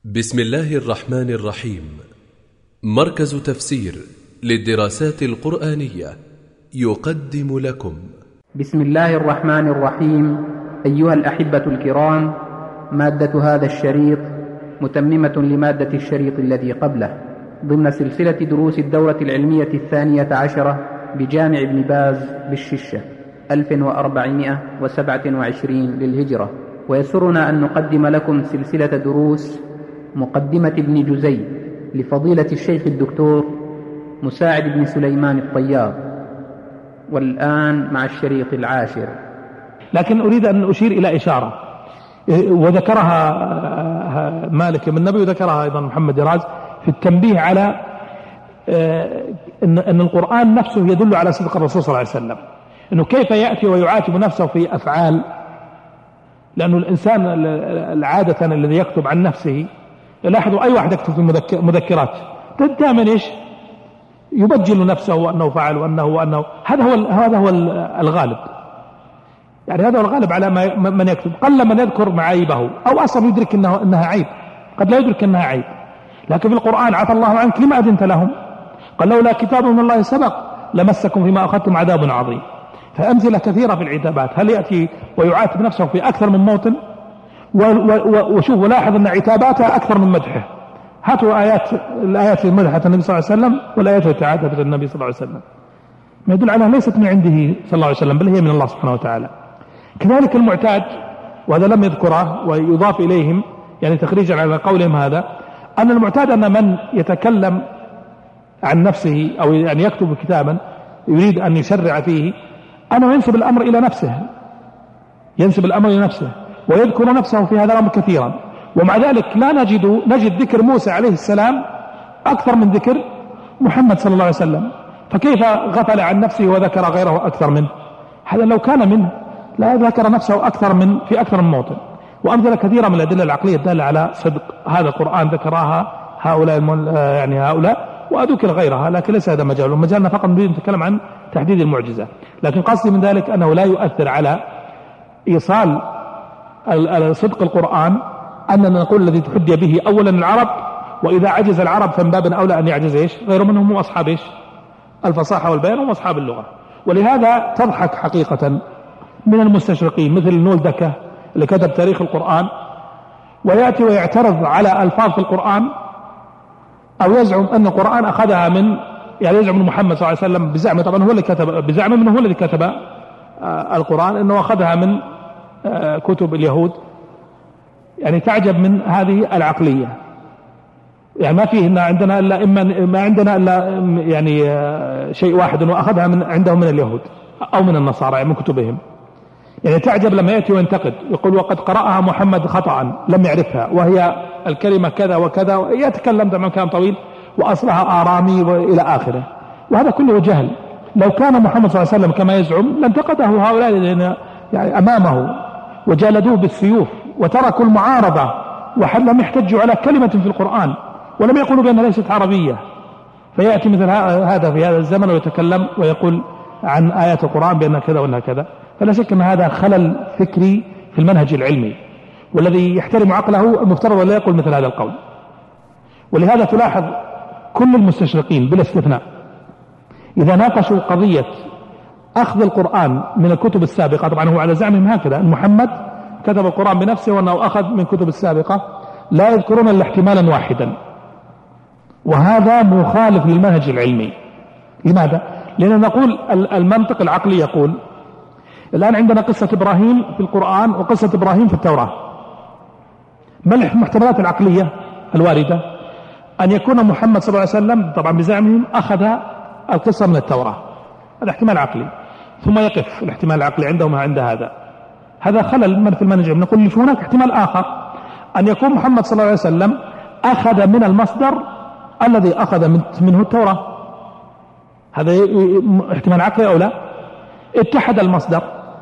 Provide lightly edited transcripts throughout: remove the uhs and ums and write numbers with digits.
بسم الله الرحمن الرحيم. مركز تفسير للدراسات القرآنية يقدم لكم بسم الله الرحمن الرحيم. أيها الأحبة الكرام، مادة هذا الشريط متممة لمادة الشريط الذي قبله ضمن سلسلة دروس الدورة العلمية 12 بجامع ابن باز بالششة 1427 للهجرة. ويسرنا أن نقدم لكم سلسلة دروس مقدمة ابن جزي لفضيلة الشيخ الدكتور مساعد بن سليمان الطياب، والآن مع الشريط 10. لكن أريد أن أشير إلى إشارة وذكرها مالك بن النبي وذكرها أيضا محمد دراز في التنبيه على أن القرآن نفسه يدل على صدق الرسول صلى الله عليه وسلم، أنه كيف يأتي ويعاتب نفسه في أفعال، لأنه الإنسان العادة الذي يكتب عن نفسه، لاحظوا أي واحد يكتب في مذكرات دائما إيش يبجل نفسه وأنه فعل وأنه هذا هو الغالب، يعني هذا هو الغالب على من يكتب. قل من يذكر معايبه أو أصلا يدرك أنها عيب، قد لا يدرك أنها عيب. لكن في القرآن عفى الله عنك لما أذنت لهم، قال لولا كتاب من الله سبق لمسكم فيما أخذتم عذاب عظيم. فأمثلة كثيرة في العتابات، هل يأتي ويعاتب نفسه في أكثر من موطن؟ وشوف ولاحظ أن عتاباتها أكثر من مدحه. هاتوا الآيات في مدحة النبي صلى الله عليه وسلم والآيات في عاتبة النبي صلى الله عليه وسلم، ما يدل على ليست من عنده صلى الله عليه وسلم، بل هي من الله سبحانه وتعالى. كذلك المعتاد، وهذا لم يذكره ويضاف إليهم يعني تخريجا على قولهم هذا، أن المعتاد أن من يتكلم عن نفسه أو يعني يكتب كتابا يريد أن يشرع فيه أنه ينسب الأمر إلى نفسه ويذكر نفسه في هذا الأمر كثيرا، ومع ذلك لا نجد ذكر موسى عليه السلام أكثر من ذكر محمد صلى الله عليه وسلم. فكيف غفل عن نفسه وذكر غيره أكثر منه؟ هذا لو كان منه لا ذكر نفسه في أكثر من موطن. وأمثلة كثيرة من الأدلة العقلية الدالة على صدق هذا القرآن ذكرها هؤلاء وأذكر غيرها، لكن ليس هذا مجالنا فقط نريد نتكلم عن تحديد المعجزة. لكن قصدي من ذلك أنه لا يؤثر على إيصال صدق القرآن أننا نقول الذي تحدي به أولا العرب، وإذا عجز العرب فمن باب أولى أن يعجز غير منهم هم أصحاب الفصاحة والبيان هم أصحاب اللغة. ولهذا تضحك حقيقة من المستشرقين مثل نول دكة اللي كتب تاريخ القرآن، ويأتي ويعترض على ألفاظ في القرآن، أو يزعم أن القرآن أخذها من يزعم محمد صلى الله عليه وسلم بزعمه، طبعا هو اللي كتب، بزعمه منه هو الذي كتب القرآن، أنه أخذها من كتب اليهود. يعني تعجب من هذه العقلية، يعني ما فيه إن عندنا إلا ما عندنا إلا يعني شيء واحد، أنه أخذها من عندهم من اليهود أو من النصارى يعني من كتبهم. يعني تعجب لما يأتي وينتقد يقول وقد قرأها محمد خطأ لم يعرفها، وهي الكلمة كذا وكذا، يتكلم طبعا كلام طويل وأصلها آرامي وإلى آخره، وهذا كله جهل. لو كان محمد صلى الله عليه وسلم كما يزعم لانتقده هؤلاء يعني أمامه وجالدوه بالسيوف وتركوا المعارضة لم يحتجوا على كلمة في القرآن ولم يقولوا بأنها ليست عربية. فيأتي مثل هذا في هذا الزمن ويتكلم ويقول عن آيات القرآن بأنها كذا وأنها كذا. فلا شك أن هذا خلل فكري في المنهج العلمي، والذي يحترم عقله المفترض لا يقول مثل هذا القول. ولهذا تلاحظ كل المستشرقين بلا استثناء إذا ناقشوا قضية أخذ القرآن من الكتب السابقة، طبعا هو على زعمهم هكذا أن محمد كتب القرآن بنفسه وأنه أخذ من كتب السابقة، لا يذكرون إلا احتمالا واحدا، وهذا مخالف للمنهج العلمي. لماذا؟ لأننا نقول المنطق العقلي يقول الآن عندنا قصة إبراهيم في القرآن وقصة إبراهيم في التوراة، ما المحتملات العقلية الواردة؟ أن يكون محمد صلى الله عليه وسلم طبعا بزعمهم أخذ القصة من التوراة، هذا احتمال عقلي، ثم يقف الاحتمال العقلي عندهم عند هذا خلل في المنهج. نقول هناك احتمال آخر، أن يكون محمد صلى الله عليه وسلم أخذ من المصدر الذي أخذ منه التوراة، هذا احتمال عقلي أو لا؟ اتحد المصدر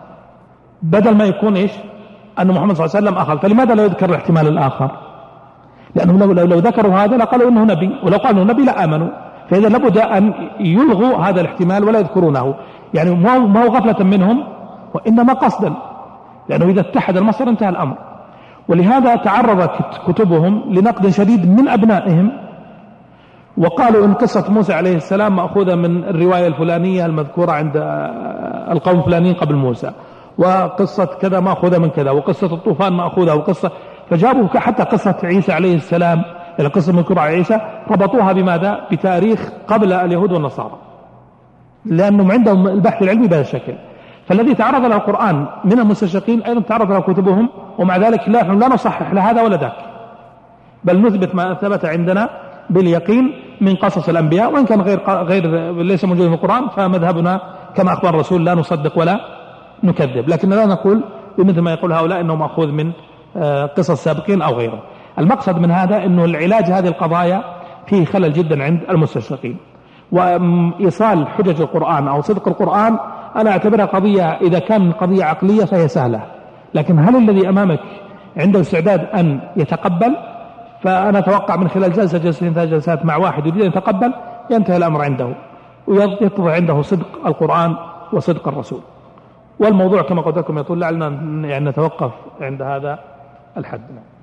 بدل ما يكون أن محمد صلى الله عليه وسلم أخذ. فلماذا لا يذكر الاحتمال الآخر؟ لأنه لو ذكروا هذا لقالوا إنه نبي، ولو قالوا نبي لآمنوا. فإذا لابد أن يلغوا هذا الاحتمال ولا يذكرونه، يعني ما هو غفلة منهم وإنما قصدا، لأنه إذا اتحد المصدر انتهى الأمر. ولهذا تعرض كتبهم لنقد شديد من أبنائهم، وقالوا إن قصة موسى عليه السلام مأخوذة من الرواية الفلانية المذكورة عند القوم الفلانيين قبل موسى، وقصة كذا مأخوذة من كذا، وقصة الطوفان مأخوذة، وقصة فجابوا حتى قصة عيسى عليه السلام، القصة المذكورة عن عيسى ربطوها بماذا؟ بتاريخ قبل اليهود والنصارى، لأنهم عندهم البحث العلمي بهذا الشكل. فالذي تعرض له القرآن من المستشرقين أيضا تعرض له كتبهم، ومع ذلك لا نصحح لهذا ولا ذاك، بل نثبت ما ثبت عندنا باليقين من قصص الأنبياء، وإن كان غير ليس موجود في القرآن فمذهبنا كما أخبر الرسول لا نصدق ولا نكذب، لكن لا نقول بمثل ما يقول هؤلاء إنه مأخوذ من قصص سابقين أو غيره. المقصد من هذا أنه العلاج هذه القضايا فيه خلل جدا عند المستشرقين، وإيصال حجج القرآن أو صدق القرآن أنا أعتبرها قضية إذا كان قضية عقلية فهي سهلة، لكن هل الذي أمامك عنده استعداد أن يتقبل؟ فأنا أتوقع من خلال جلسة جلستين ثلاث جلسات مع واحد يريد أن يتقبل ينتهي الأمر عنده ويتضح عنده صدق القرآن وصدق الرسول. والموضوع كما قلت لكم يطول، لعلنا يعني نتوقف عند هذا الحد.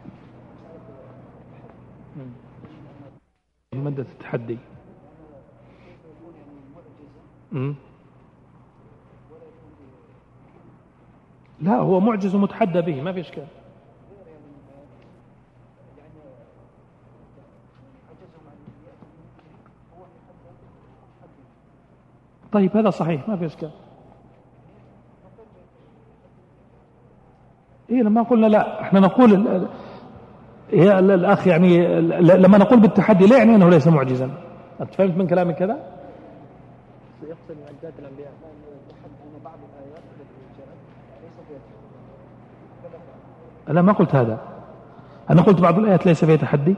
مادة التحدي لا هو معجز ومتحدى به ما في إشكال. طيب هذا صحيح ما في إشكال. إيه لما قلنا لا احنا نقول يا الأخ يعني لما نقول بالتحدي لا يعني أنه ليس معجزا. أنت فهمت من كلامك كذا؟ يقصد معجزات الأنبياء أن بعض الآيات التي جاءت ليس فيها تحدي. لا ما قلت هذا، أنا قلت بعض الآيات ليس فيها تحدي.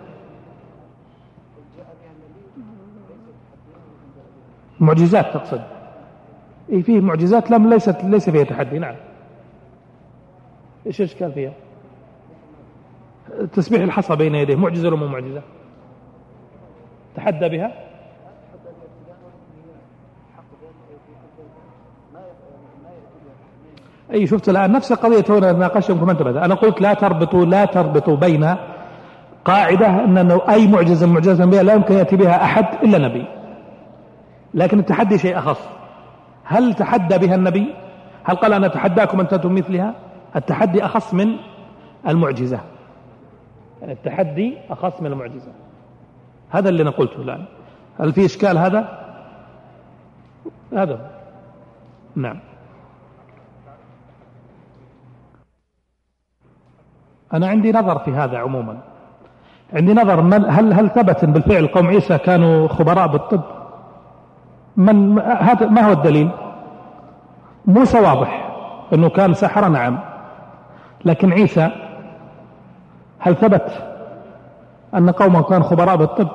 معجزات تقصد؟ إيه فيه معجزات ليس فيها تحدي. نعم. إيش الإشكال فيها؟ تسبيح الحصى بين يديه معجزة ولا مو معجزة؟ تحدى بها؟ أي شفت الآن نفس القضية هنا ناقشهم كما انتبهت. أنا قلت لا تربطوا بين قاعدة أنه أي معجزة بها لا يمكن يأتي بها أحد إلا نبي، لكن التحدي شيء أخص. هل تحدى بها النبي؟ هل قال أنا أتحداكم أن تأتوا مثلها؟ التحدي أخص من المعجزة، التحدي أخص من المعجزة. هذا اللي أنا قلته الآن. هل في إشكال هذا؟ نعم. أنا عندي نظر في هذا عموما، عندي نظر هل ثبت بالفعل قوم عيسى كانوا خبراء بالطب؟ هذا ما هو الدليل؟ موسى واضح أنه كان سحر نعم، لكن عيسى هل ثبت أن قومه كانوا خبراء بالطب؟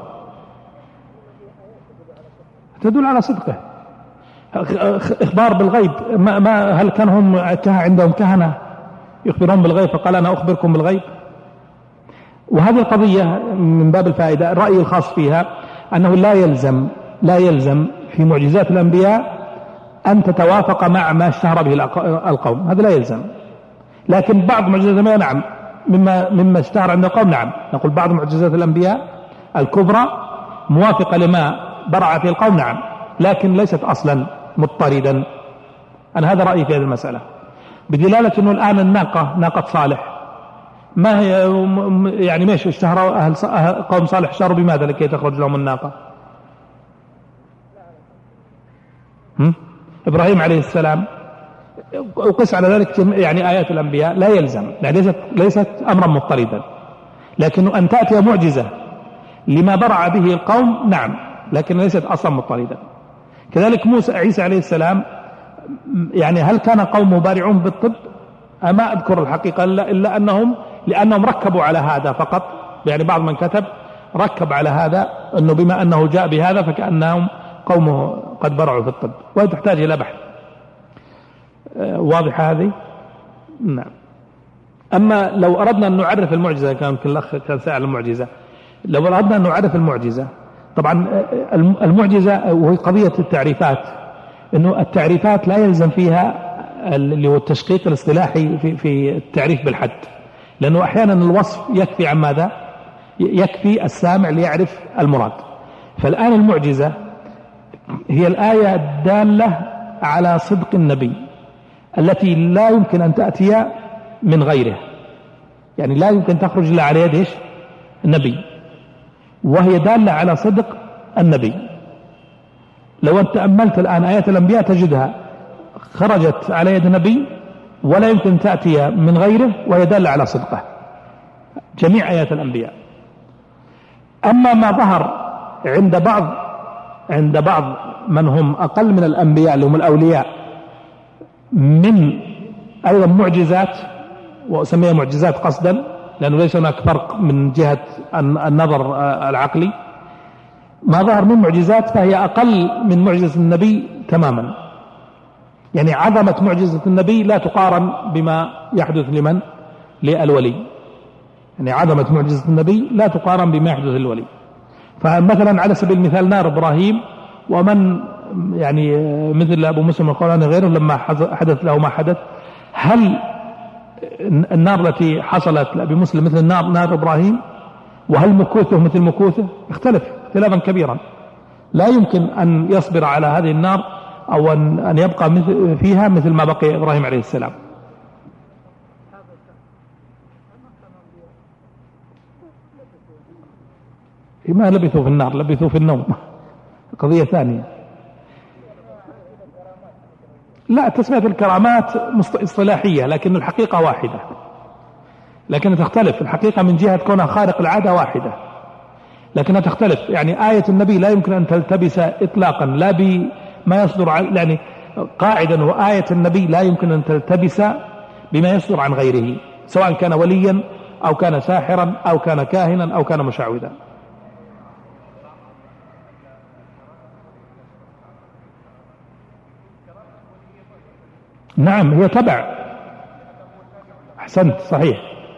تدل على صدقه. إخبار بالغيب هل كان هم عندهم كهنة يخبرون بالغيب فقال أنا أخبركم بالغيب؟ وهذه القضية من باب الفائدة الرأي الخاص فيها أنه لا يلزم في معجزات الأنبياء أن تتوافق مع ما اشتهر به القوم، هذا لا يلزم. لكن بعض معجزات الأنبياء نعم، مما اشتهر عند القوم نعم، نقول بعض معجزات الأنبياء الكبرى موافقة لما برع فيه القوم نعم، لكن ليست أصلا مضطردا. أنا هذا رأيي في هذه المسألة، بدلالة أنه الآن ناقة صالح ما هي يعني ماش اشتهروا قوم صالح اشتهروا بماذا لكي تخرج لهم الناقة؟ إبراهيم عليه السلام وقس على ذلك يعني آيات الأنبياء لا يلزم، يعني ليست أمرا مضطردا، لكن أن تأتي معجزة لما برع به القوم نعم، لكن ليست أصلا مضطردا. كذلك عيسى عليه السلام يعني هل كان قوم بارعون بالطب؟ أما أذكر الحقيقة إلا لأنهم ركبوا على هذا فقط، يعني بعض من كتب ركب على هذا أنه بما أنه جاء بهذا فكأنهم قومه قد برعوا في الطب، وتحتاج إلى بحث. واضح هذه؟ نعم. أما لو أردنا أن نعرف المعجزة، كان الأخ كان سائل المعجزة، لو أردنا أن نعرف المعجزة، طبعا المعجزة وهي قضية التعريفات، أنه التعريفات لا يلزم فيها اللي هو التشقيق الاصطلاحي في التعريف بالحد، لأنه أحيانا الوصف يكفي عن ماذا؟ يكفي السامع ليعرف المراد. فالآن المعجزة هي الآية الدالة على صدق النبي التي لا يمكن أن تأتي من غيره، يعني لا يمكن تخرج إلا على يد النبي، وهي دالة على صدق النبي. لو أنت تأملت الآن آيات الأنبياء تجدها خرجت على يد النبي ولا يمكن تأتي من غيره، وهي دالة على صدقه، جميع آيات الأنبياء. أما ما ظهر عند بعض من هم أقل من الأنبياء اللي هم الأولياء من أيضا معجزات، وأسميها معجزات قصدا لأنه ليس هناك فرق من جهة النظر العقلي، ما ظهر من معجزات فهي أقل من معجزة النبي تماما. يعني عظمة معجزة النبي لا تقارن بما يحدث للولي، يعني عظمة معجزة النبي لا تقارن بما يحدث للولي. فمثلا على سبيل المثال نار إبراهيم، ومن يعني مثل أبو مسلم القرآن غيره لما حدث له ما حدث، هل النار التي حصلت لأبي مسلم مثل نار إبراهيم؟ وهل مكوثه مثل مكوثه؟ اختلف اختلافا كبيرا. لا يمكن أن يصبر على هذه النار أو أن يبقى فيها مثل ما بقي إبراهيم عليه السلام. ما لبثوا في النار، لبثوا في النوم، قضية ثانية. لا، تسمية الكرامات اصطلاحية، لكن الحقيقة واحدة، لكن تختلف. الحقيقة من جهة كونها خارق العادة واحدة، لكنها تختلف. يعني آية النبي لا يمكن أن تلتبس إطلاقا، لا بما يصدر يعني قاعدة، وآية النبي لا يمكن أن تلتبس بما يصدر عن غيره، سواء كان وليا أو كان ساحرا أو كان كاهنا أو كان مشعوذا. نعم، هي تبع. أحسنت، صحيح،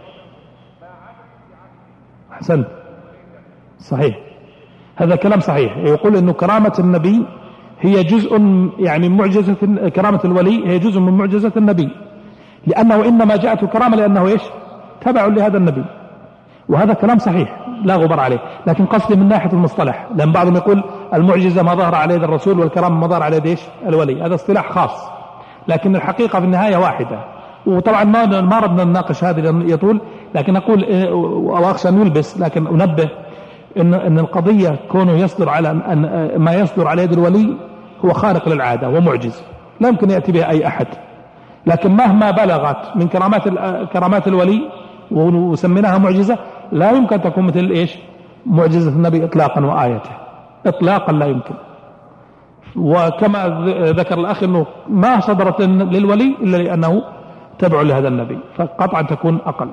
أحسنت، صحيح، هذا كلام صحيح. يقول إنه كرامة النبي هي جزء يعني من معجزة، كرامة الولي هي جزء من معجزة النبي، لأنه إنما جاءته كرامة لأنه إيش؟ تبع لهذا النبي، وهذا كلام صحيح لا غبار عليه. لكن قصدي من ناحية المصطلح، لأن بعضهم يقول المعجزة ما ظهر على يد الرسول والكرامة ما ظهر على يد إيش؟ الولي. هذا اصطلاح خاص، لكن الحقيقة في النهاية واحدة. وطبعا ما ردنا نناقش هذا لأنه يطول، لكن أقول وأخشى أن يلبس، لكن أنبه إن القضية كونه يصدر على أن ما يصدر على يد الولي هو خارق للعادة ومعجز، لا يمكن يأتي به أي أحد. لكن مهما بلغت من كرامات الولي وسميناها معجزة، لا يمكن أن تكون مثل إيش؟ معجزة النبي إطلاقا وآيته إطلاقا لا يمكن. وكما ذكر الأخ أنه ما صدرت للولي إلا لأنه تبع لهذا النبي، فقطعا تكون أقل.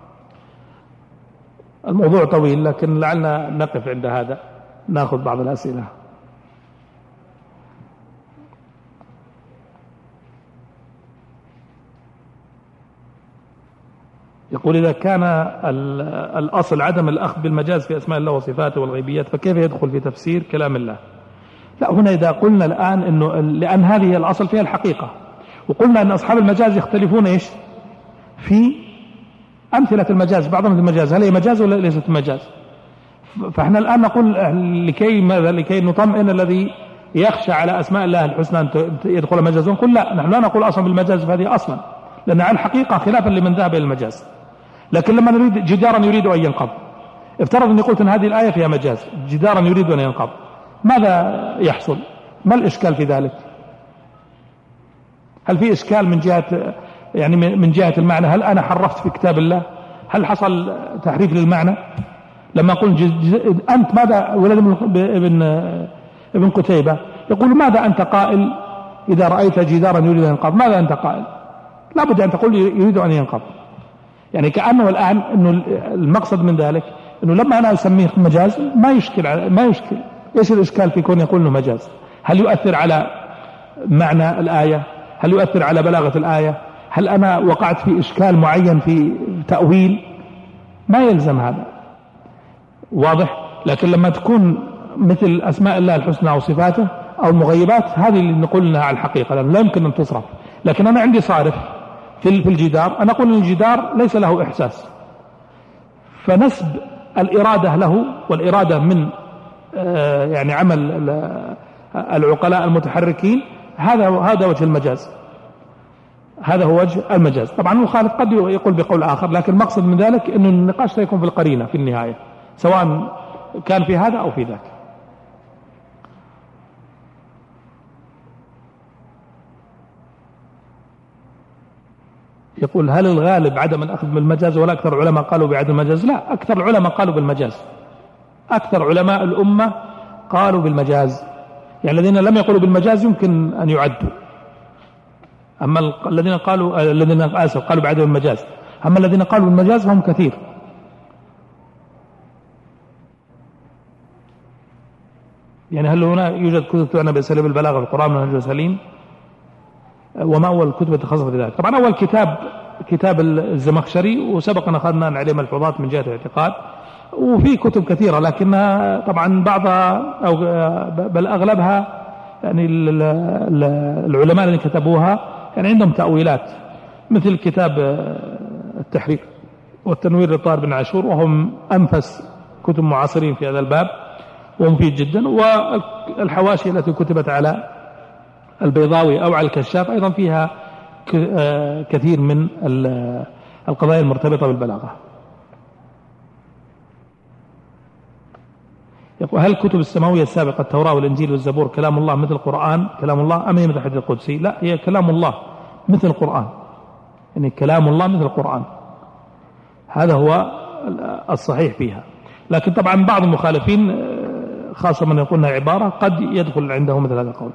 الموضوع طويل، لكن لعلنا نقف عند هذا، نأخذ بعض الأسئلة. يقول إذا كان الأصل عدم الأخذ بالمجاز في أسماء الله وصفاته والغيبيات، فكيف يدخل في تفسير كلام الله؟ لا، هنا إذا قلنا الآن إنه لأن هذه الأصل فيها الحقيقة، وقلنا أن أصحاب المجاز يختلفون إيش في أمثلة المجاز، بعضهم المجاز هل هي مجاز ولا ليست مجاز؟ فإحنا الآن نقول لكي نطمئن الذي يخشى على أسماء الله الحسنى أن يدخل مجاز، نقول لا، نحن لا نقول أصلا بالمجاز فهذه أصلا، لأن على الحقيقة خلافا لمن ذهب إلى المجاز. لكن لما نريد جدارا يريد أن ينقض، افترض أني قلت أن هذه الآية فيها مجاز، جدارا يريد أن ينقض، ماذا يحصل؟ ما الإشكال في ذلك؟ هل في إشكال من جهة يعني من جهة المعنى؟ هل أنا حرفت في كتاب الله؟ هل حصل تحريف للمعنى؟ لما أقول أنت ماذا، ولد ابن قتيبة يقول ماذا أنت قائل إذا رأيت جدارا يريد أن ينقض؟ ماذا أنت قائل؟ لا بد أن تقول يريد أن ينقض. يعني كأنه الآن أنه المقصد من ذلك أنه لما أنا أسميه مجاز ما يشكل. إيش الإشكال في كون يقول أنه مجاز؟ هل يؤثر على معنى الآية؟ هل يؤثر على بلاغة الآية؟ هل أنا وقعت في إشكال معين في تأويل؟ ما يلزم هذا، واضح. لكن لما تكون مثل أسماء الله الحسنى أو صفاته أو المغيبات، هذه اللي نقول لها على الحقيقة، لأن لا يمكن أن تصرف. لكن أنا عندي صارف في الجدار، أنا أقول أن الجدار ليس له إحساس، فنسب الإرادة له والإرادة من يعني عمل العقلاء المتحركين، هذا وجه المجاز، هذا هو وجه المجاز. طبعا المخالف قد يقول بقول آخر، لكن المقصد من ذلك أن النقاش سيكون في القرينة في النهاية، سواء كان في هذا أو في ذاك. يقول هل الغالب عدم الأخذ بالمجاز ولا أكثر العلماء قالوا بعدم المجاز؟ لا، أكثر العلماء قالوا بالمجاز، أكثر علماء الأمة قالوا بالمجاز، يعني الذين لم يقولوا بالمجاز يمكن أن يعدوا، أما الذين قالوا بعدم المجاز، أما الذين قالوا بالمجاز هم كثير. يعني هل هنا يوجد كتب تعنى بأساليب البلاغة في القرآن من نهج سليم؟ وما أول الكتب تخصص في ذلك؟ طبعا أول كتاب الزمخشري، وسبق أن أخذنا عليه ملحوظات من جهة الاعتقاد، وفي كتب كثيرة لكنها طبعا بعضها أو بل أغلبها يعني العلماء الذين كتبوها يعني عندهم تأويلات، مثل كتاب التحرير والتنوير للطاهر بن عاشور، وهم أنفس كتب معاصرين في هذا الباب ومفيد جدا. والحواشي التي كتبت على البيضاوي أو على الكشاف أيضا فيها كثير من القضايا المرتبطة بالبلاغة. يقول هل الكتب السماوية السابقة التوراة والإنجيل والزبور كلام الله مثل القرآن كلام الله أم هي مثل الحديث القدسي؟ لا، هي كلام الله مثل القرآن، يعني كلام الله مثل القرآن، هذا هو الصحيح فيها. لكن طبعا بعض المخالفين خاصة من يقولنا عبارة قد يدخل عنده مثل هذا القول.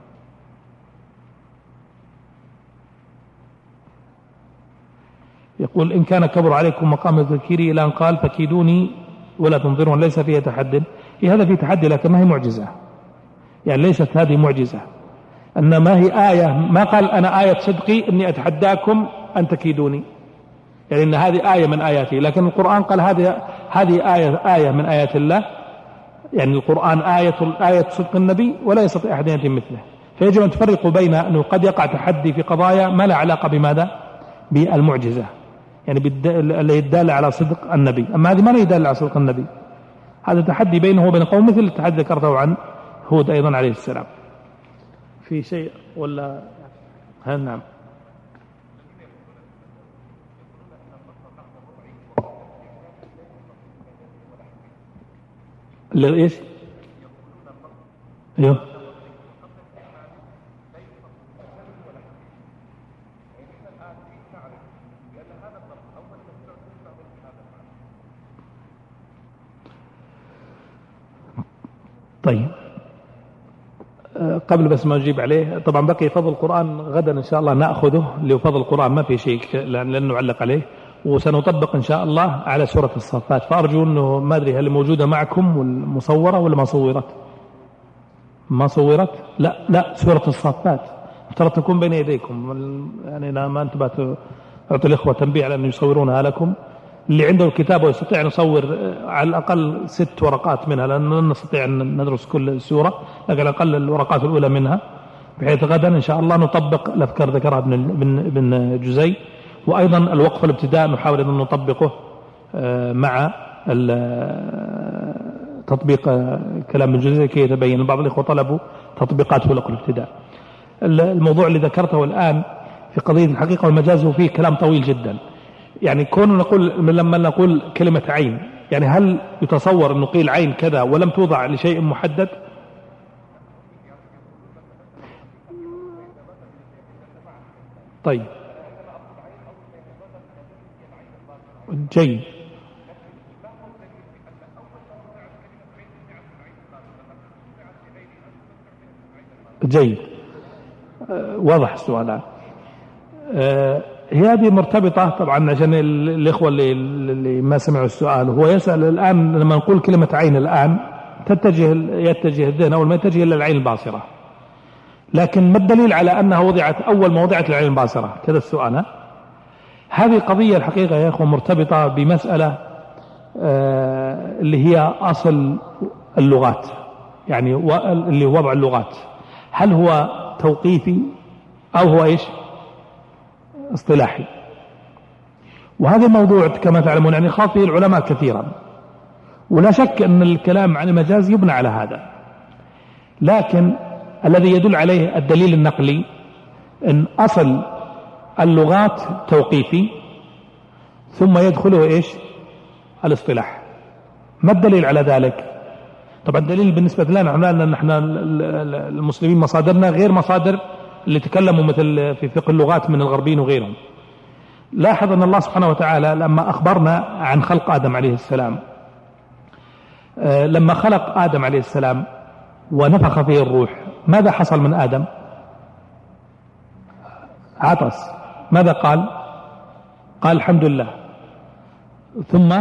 يقول إن كان كبر عليكم مقام تذكيري إلى أن قال فكيدوني ولا تنظرون، ليس فيه تحدي. هذا فيه تحدي لكن ما هي معجزة، يعني ليست هذه معجزة، أنما هي آية، ما قال أنا آية صدقي إني أتحداكم أن تكيدوني، يعني إن هذه آية من آياته. لكن القرآن قال هذه آية من آيات الله، يعني القرآن آية صدق النبي ولا يستطيع أحد أن يتم مثله. فيجب أن تفرقوا بين أنه قد يقع تحدي في قضايا ما لا علاقة بماذا؟ بالمعجزة، يعني اللي يدل على صدق النبي، أما هذه ما لا يدل على صدق النبي، هذا تحدي بينه وبين قوم، مثل التحدي ذكرته عن هود أيضا عليه السلام. في شيء ولا هل؟ نعم. ايش؟ ايوه طيب، قبل بس ما أجيب عليه، طبعا بقي فضل القرآن غدا إن شاء الله نأخذه، لفضل القرآن ما في شيء لن نعلق عليه، وسنطبق إن شاء الله على سورة الصفات. فأرجو أنه ما أدري هل موجودة معكم والمصورة ولا ما صورت؟ ما صورت؟ لا سورة الصفات ترى تكون بين يديكم، يعني ما أنتم أعطوا الإخوة تنبيه على أن يصورونها لكم. اللي عنده الكتاب ويستطيع أن يصور على الأقل 6 ورقات منها، لأن لن نستطيع أن ندرس كل سورة، لكن على الأقل الورقات الأولى منها، بحيث غدا إن شاء الله نطبق الأفكار ذكرها ابن جزي، وأيضا الوقف الابتداء نحاول أن نطبقه مع تطبيق كلام ابن جزي كي يتبين. بعض الإخوة طلبوا تطبيقات في الوقف الابتداء. الموضوع اللي ذكرته الآن في قضية الحقيقة والمجاز وفيه كلام طويل جدا، يعني كون لما نقول كلمة عين، يعني هل يتصور أن قيل عين كذا ولم توضع لشيء محدد؟ طيب جيد جيد، واضح السؤال. هي هذه مرتبطة طبعا، عشان الإخوة اللي ما سمعوا السؤال، هو يسأل الآن لما نقول كلمة عين الآن يتجه الذهن أول ما يتجه إلى العين الباصرة، لكن ما الدليل على أنها وضعت أول ما وضعت العين الباصرة؟ كذا السؤال. هذه قضية الحقيقة يا إخوة مرتبطة بمسألة اللي هي أصل اللغات، يعني اللي وضع اللغات، هل هو توقيفي أو هو إيش؟ اصطلاحي. وهذا موضوع كما تعلمون يعني خاض فيه العلماء كثيرا، ولا شك أن الكلام عن المجاز يبنى على هذا، لكن الذي يدل عليه الدليل النقلي أن أصل اللغات توقيفي ثم يدخله إيش؟ الاصطلاح. ما الدليل على ذلك؟ طبعا الدليل بالنسبة لنا نحن المسلمين مصادرنا غير مصادر اللي تكلموا مثل في فقه اللغات من الغربيين وغيرهم. لاحظ أن الله سبحانه وتعالى لما أخبرنا عن خلق آدم عليه السلام، لما خلق آدم عليه السلام ونفخ فيه الروح، ماذا حصل من آدم؟ عطس. ماذا قال؟ قال الحمد لله. ثم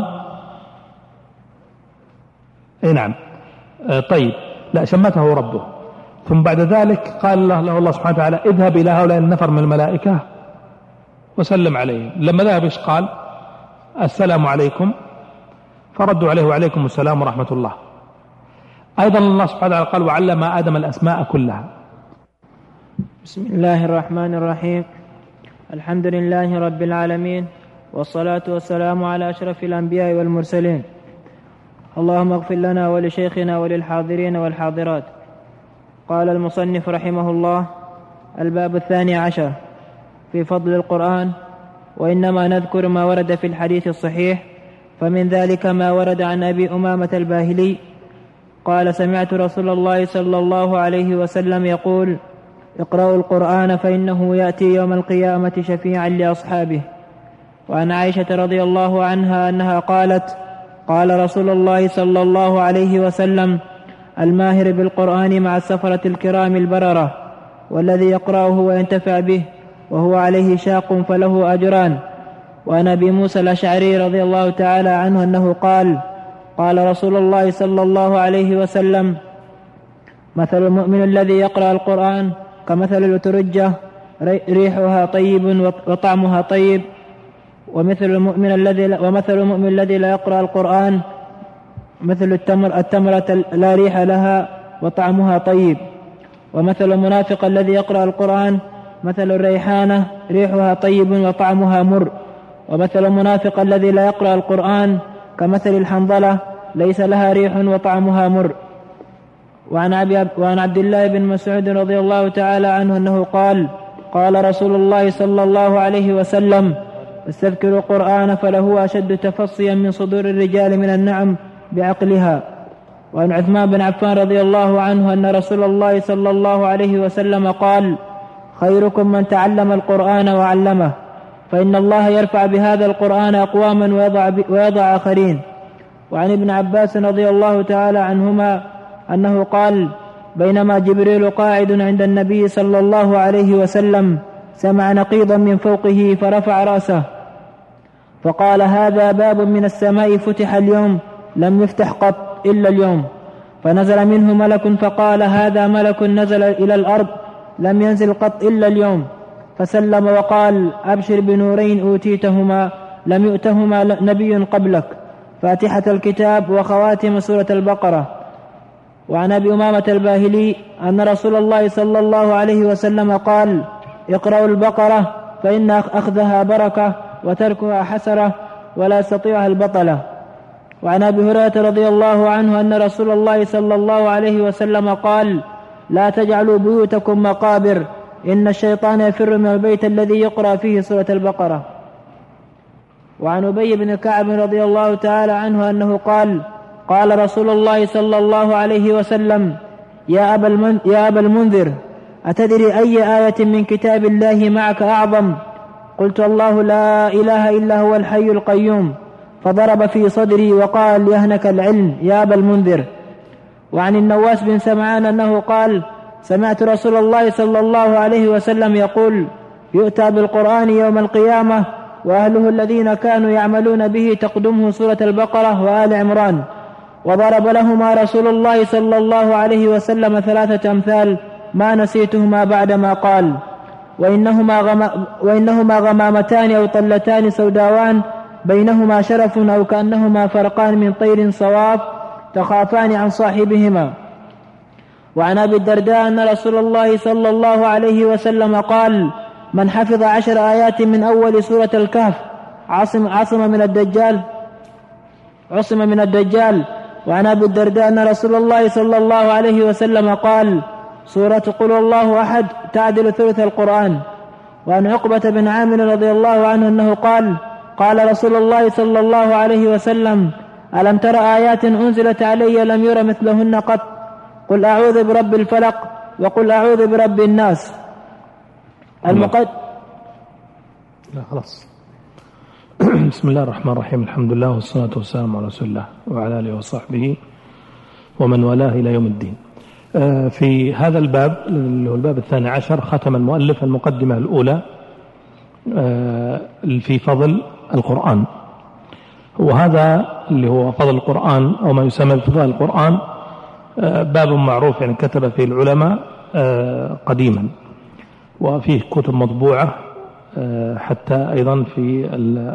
نعم طيب لا شمته ربه. ثم بعد ذلك قال له الله سبحانه وتعالى اذهب إلى هؤلاء النفر من الملائكة وسلم عليهم. لما ذهب ايش قال؟ السلام عليكم، فردوا عليه وعليكم السلام ورحمة الله. أيضا الله سبحانه وتعالى قال وعلم آدم الأسماء كلها. بسم الله الرحمن الرحيم. الحمد لله رب العالمين، والصلاة والسلام على أشرف الأنبياء والمرسلين. اللهم اغفر لنا ولشيخنا وللحاضرين والحاضرات. قال المصنف رحمه الله: الباب 12 في فضل القرآن. وإنما نذكر ما ورد في الحديث الصحيح، فمن ذلك ما ورد عن أبي أمامة الباهلي قال: سمعت رسول الله صلى الله عليه وسلم يقول: اقرأوا القرآن فإنه يأتي يوم القيامة شفيعا لأصحابه. وعن عائشة رضي الله عنها أنها قالت: قال رسول الله صلى الله عليه وسلم: الماهر بالقرآن مع السفرة الكرام البررة، والذي يقرأه وينتفع به وهو عليه شاق فله أجران. وعن أبي موسى الأشعري رضي الله تعالى عنه أنه قال: قال رسول الله صلى الله عليه وسلم: مثل المؤمن الذي يقرأ القرآن كمثل الأترجة ريحها طيب وطعمها طيب، ومثل المؤمن الذي لا يقرأ القرآن مثل التمرة لا ريح لها وطعمها طيب. ومثل المنافق الذي يقرأ القرآن مثل الريحانة ريحها طيب وطعمها مر. ومثل المنافق الذي لا يقرأ القرآن كمثل الحنظلة ليس لها ريح وطعمها مر. وعن عبد الله بن مسعود رضي الله تعالى عنه أنه قال: قال رسول الله صلى الله عليه وسلم: استذكروا القرآن فله أشد تفصيا من صدور الرجال من النعم بعقلها. وعن عثمان بن عفان رضي الله عنه أن رسول الله صلى الله عليه وسلم قال: خيركم من تعلم القرآن وعلمه، فإن الله يرفع بهذا القرآن أقواما ويضع آخرين. وعن ابن عباس رضي الله تعالى عنهما أنه قال: بينما جبريل قاعد عند النبي صلى الله عليه وسلم سمع نقيضا من فوقه فرفع رأسه فقال: هذا باب من السماء فتح اليوم لم يفتح قط إلا اليوم. فنزل منه ملك فقال: هذا ملك نزل إلى الأرض لم ينزل قط إلا اليوم. فسلم وقال: أبشر بنورين أوتيتهما لم يؤتهما نبي قبلك، فاتحة الكتاب وخواتم سورة البقرة. وعن أبي أمامة الباهلي أن رسول الله صلى الله عليه وسلم قال: اقرأوا البقرة فإن أخذها بركة وتركها حسرة ولا يستطيعها البطلة. وعن أبي هريرة رضي الله عنه أن رسول الله صلى الله عليه وسلم قال: لا تجعلوا بيوتكم مقابر، إن الشيطان يفر من البيت الذي يقرأ فيه سورة البقرة. وعن أبي بن كعب رضي الله تعالى عنه أنه قال: قال رسول الله صلى الله عليه وسلم: يا أبا المنذر، أتدري أي آية من كتاب الله معك أعظم؟ قلت: الله لا إله إلا هو الحي القيوم. فضرب في صدري وقال: يهنك العلم يا أبا المنذر. وعن النواس بن سمعان أنه قال: سمعت رسول الله صلى الله عليه وسلم يقول: يؤتى بالقرآن يوم القيامة وأهله الذين كانوا يعملون به تقدمه سورة البقرة وآل عمران. وضرب لهما رسول الله صلى الله عليه وسلم 3 أمثال ما نسيتهما بعدما قال: وإنهما غمامتان أو طلتان سوداوان بينهما شرف أو كأنهما فرقان من طير صواف تخافان عن صاحبهما. وعن أبي الدرداء أن رسول الله صلى الله عليه وسلم قال: من حفظ 10 آيات من أول سورة الكهف عصم من الدجال. وعن أبي الدرداء أن رسول الله صلى الله عليه وسلم قال: سورة قل الله أحد تعدل ثلث القرآن. وعن عقبة بن عامر رضي الله عنه أنه قال رسول الله صلى الله عليه وسلم: ألم تر آيات أنزلت علي لم ير مثلهن قط، قل أعوذ برب الفلق وقل أعوذ برب الناس. خلاص. بسم الله الرحمن الرحيم، الحمد لله والصلاة والسلام على رسول الله وعلى آله وصحبه ومن والاه إلى يوم الدين. في هذا الباب اللي هو الباب 12 ختم المؤلف المقدمة الأولى في فضل القرآن، وهذا اللي هو فضل القرآن أو ما يسمى بفضل القرآن باب معروف، يعني كتب فيه العلماء قديما، وفيه كتب مطبوعة حتى أيضا في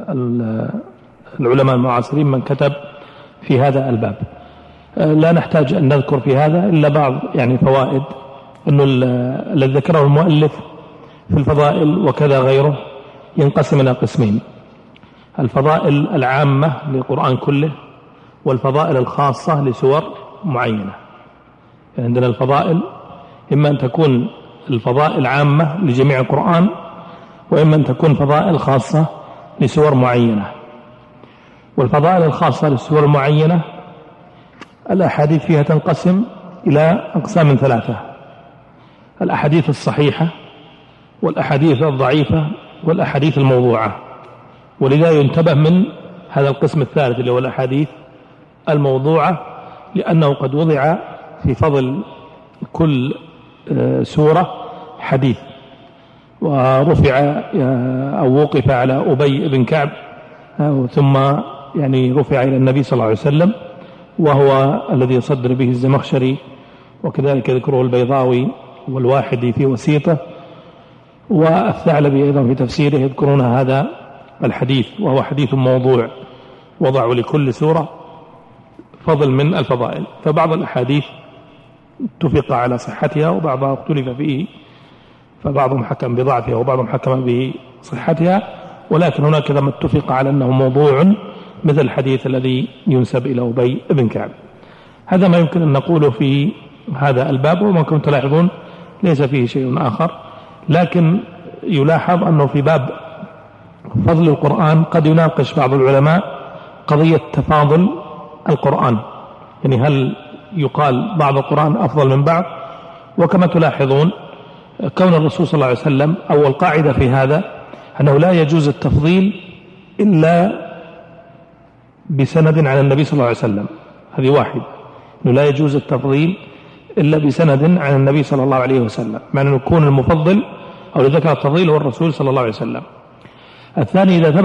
العلماء المعاصرين من كتب في هذا الباب. لا نحتاج أن نذكر في هذا إلا بعض يعني فوائد، أنه الذي ذكره المؤلف في الفضائل وكذا غيره ينقسم إلى قسمين: الفضائل العامة للقرآن كله، والفضائل الخاصة لسور معينة. يعني عندنا الفضائل إما أن تكون الفضائل عامة لجميع القرآن، وإما أن تكون فضائل خاصة لسور معينة. والفضائل الخاصة للسور المعينة الأحاديث فيها تنقسم إلى أقسام ثلاثة: الأحاديث الصحيحة، والأحاديث الضعيفة، والأحاديث الموضوعة. ولذا ينتبه من هذا القسم الثالث اللي هو الأحاديث الموضوعة، لأنه قد وضع في فضل كل سورة حديث، ورفع أو وقف على أبي بن كعب، ثم يعني رفع إلى النبي صلى الله عليه وسلم، وهو الذي يصدر به الزمخشري، وكذلك ذكره البيضاوي والواحدي في وسيطه، والثعلبي أيضا في تفسيره يذكرون هذا الحديث، وهو حديث موضوع وضعوا لكل سورة فضل من الفضائل. فبعض الأحاديث اتفق على صحتها وبعضها اختلف فيه، فبعضهم حكم بضعفها وبعضهم حكم بصحتها، ولكن هناك ما اتفق على أنه موضوع، مثل الحديث الذي ينسب إلى أبي بن كعب. هذا ما يمكن أن نقوله في هذا الباب، وما كنتم تلاحظون ليس فيه شيء آخر. لكن يلاحظ أنه في باب فضل القرآن قد يناقش بعض العلماء قضية تفاضل القرآن، يعني هل يقال بعض القرآن أفضل من بعض؟ وكما تلاحظون كون الرسول صلى الله عليه وسلم أول قاعدة في هذا أنه لا يجوز التفضيل إلا بسند عن النبي صلى الله عليه وسلم. هذه واحد، أنه لا يجوز التفضيل إلا بسند عن النبي صلى الله عليه وسلم، معنى أن يكون المفضل أو ذكر التفضيل هو الرسول صلى الله عليه وسلم. الثاني، إذا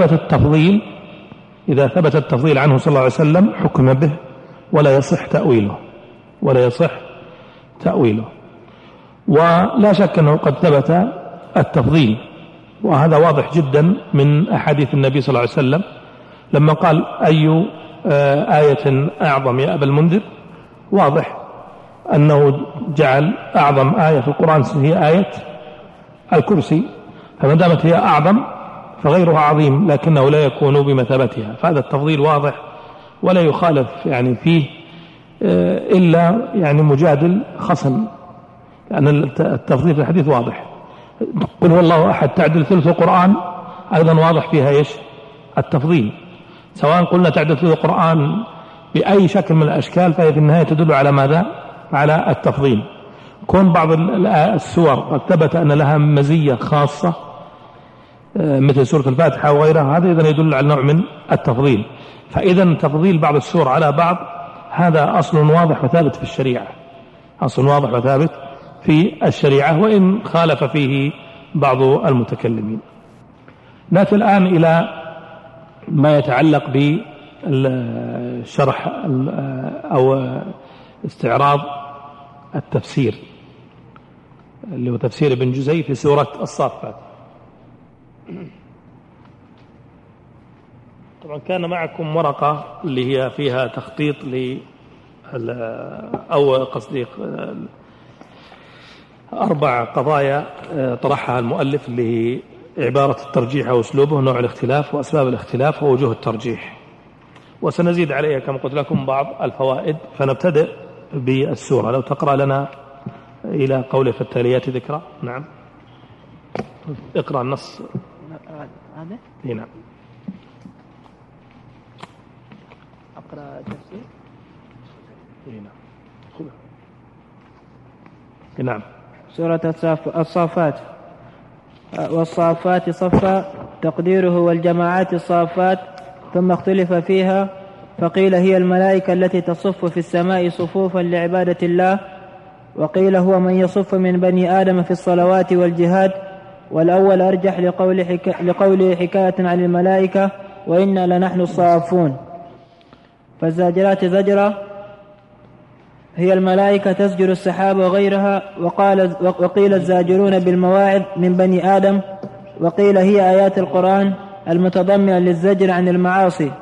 ثبت التفضيل عنه صلى الله عليه وسلم حكم به ولا يصح تأويله. ولا شك أنه قد ثبت التفضيل، وهذا واضح جدا من أحاديث النبي صلى الله عليه وسلم لما قال: أي آية أعظم يا أبا المنذر؟ واضح أنه جعل أعظم آية في القرآن هي آية الكرسي، فما دامت هي أعظم فغيرها عظيم لكنه لا يكون بمثابتها. فهذا التفضيل واضح ولا يخالف يعني فيه إلا يعني مجادل خصم، لأن التفضيل في الحديث واضح. قل هو الله أحد تعدل ثلث القرآن، أيضا واضح فيها إيش؟ التفضيل. سواء قلنا تعدل ثلث القرآن بأي شكل من الأشكال فهي في النهاية تدل على ماذا؟ على التفضيل. كون بعض السور قد ثبت أن لها مزية خاصة مثل سورة الفاتحة وغيرها، هذا إذن يدل على نوع من التفضيل. فإذا تفضيل بعض السور على بعض هذا أصل واضح وثابت في الشريعة، وإن خالف فيه بعض المتكلمين. نأتي الآن إلى ما يتعلق بالشرح أو استعراض التفسير، اللي هو تفسير ابن جزي في سورة الصافات. طبعا كان معكم ورقة اللي هي فيها تخطيط أو قصدي 4 قضايا طرحها المؤلف، اللي هي عبارة الترجيح وأسلوبه، نوع الاختلاف وأسباب الاختلاف ووجوه الترجيح، وسنزيد عليها كما قلت لكم بعض الفوائد. فنبتدئ بالسورة. لو تقرأ لنا إلى قوله في التاليات ذكرى. نعم، اقرأ النص. نعم، أقرأ تفسير. نعم. سورة الصافات. والصافات صفا تقديره والجماعات الصافات، ثم اختلف فيها فقيل هي الملائكة التي تصف في السماء صفوفا لعبادة الله، وقيل هو من يصف من بني آدم في الصلوات والجهاد، والأول أرجح لقوله حكاية عن الملائكة وإنا لنحن الصافون. فالزاجرات زجرة هي الملائكة تزجر السحاب وغيرها، وقيل الزاجرون بالمواعظ من بني آدم، وقيل هي آيات القرآن المتضمنة للزجر عن المعاصي.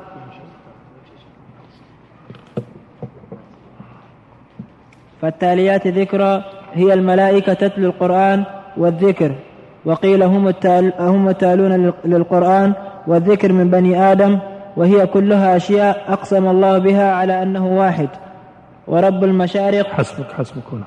فالتاليات ذكرى هي الملائكة تتلو القرآن والذكر، وقيل هم التالون للقرآن والذكر من بني آدم، وهي كلها أشياء أقسم الله بها على أنه واحد ورب المشارق. حسبك هنا.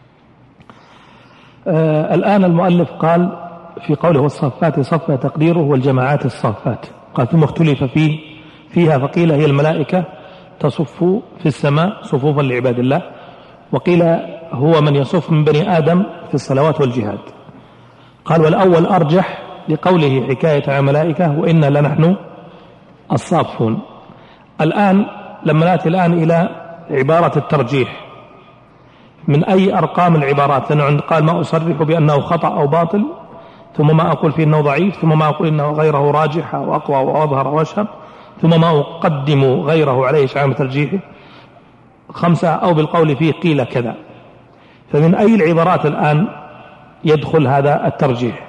الآن المؤلف قال في قوله والصافات صفا تقديره والجماعات الصافات، قال ثم اختلف فيها فقيل هي الملائكة تصف في السماء صفوفا لعباد الله، وقيل هو من يصف من بني آدم في الصلوات والجهاد. قال والأول أرجح لقوله حكاية عن ملائكة وإنا لنحن الصافون. الآن لما نأتي الآن إلى عبارة الترجيح من أي أرقام العبارات، لأنه قال ما أصرح بأنه خطأ أو باطل، ثم ما أقول فيه أنه ضعيف، ثم ما أقول أنه غيره راجح وأقوى وأظهر وأشهر، ثم ما أقدم غيره عليه شعامة ترجيحه 5، أو بالقول فيه قيل كذا. فمن أي العبارات الآن يدخل هذا الترجيح؟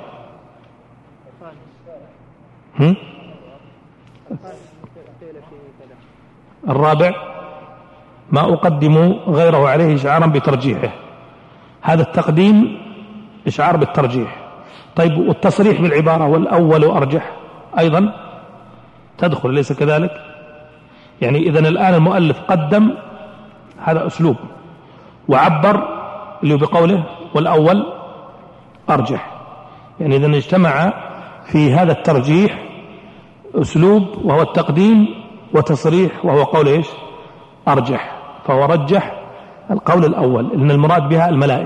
الرابع ما أقدم غيره عليه إشعارا بترجيحه، هذا التقديم إشعار بالترجيح. طيب والتصريح بالعبارة والأول أرجح أيضا تدخل، ليس كذلك؟ يعني إذن الآن المؤلف قدم هذا أسلوب وعبر اللي بقوله والأول أرجح، يعني إذن اجتمع في هذا الترجيح أسلوب وهو التقديم وتصريح وهو قول إيش؟ أرجح. فهو رجح القول الأول إن المراد بها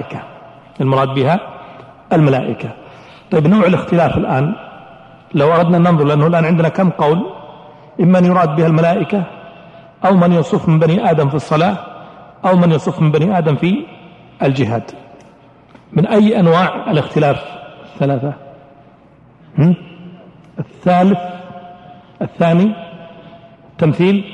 الملائكة. طيب نوع الاختلاف الآن لو أردنا ننظر، لأنه الآن عندنا كم قول، إما أن يراد بها الملائكة أو من يصف من بني آدم في الصلاة أو من يصف من بني آدم في الجهاد. من أي أنواع الاختلاف الثلاثة؟ الثاني تمثيل،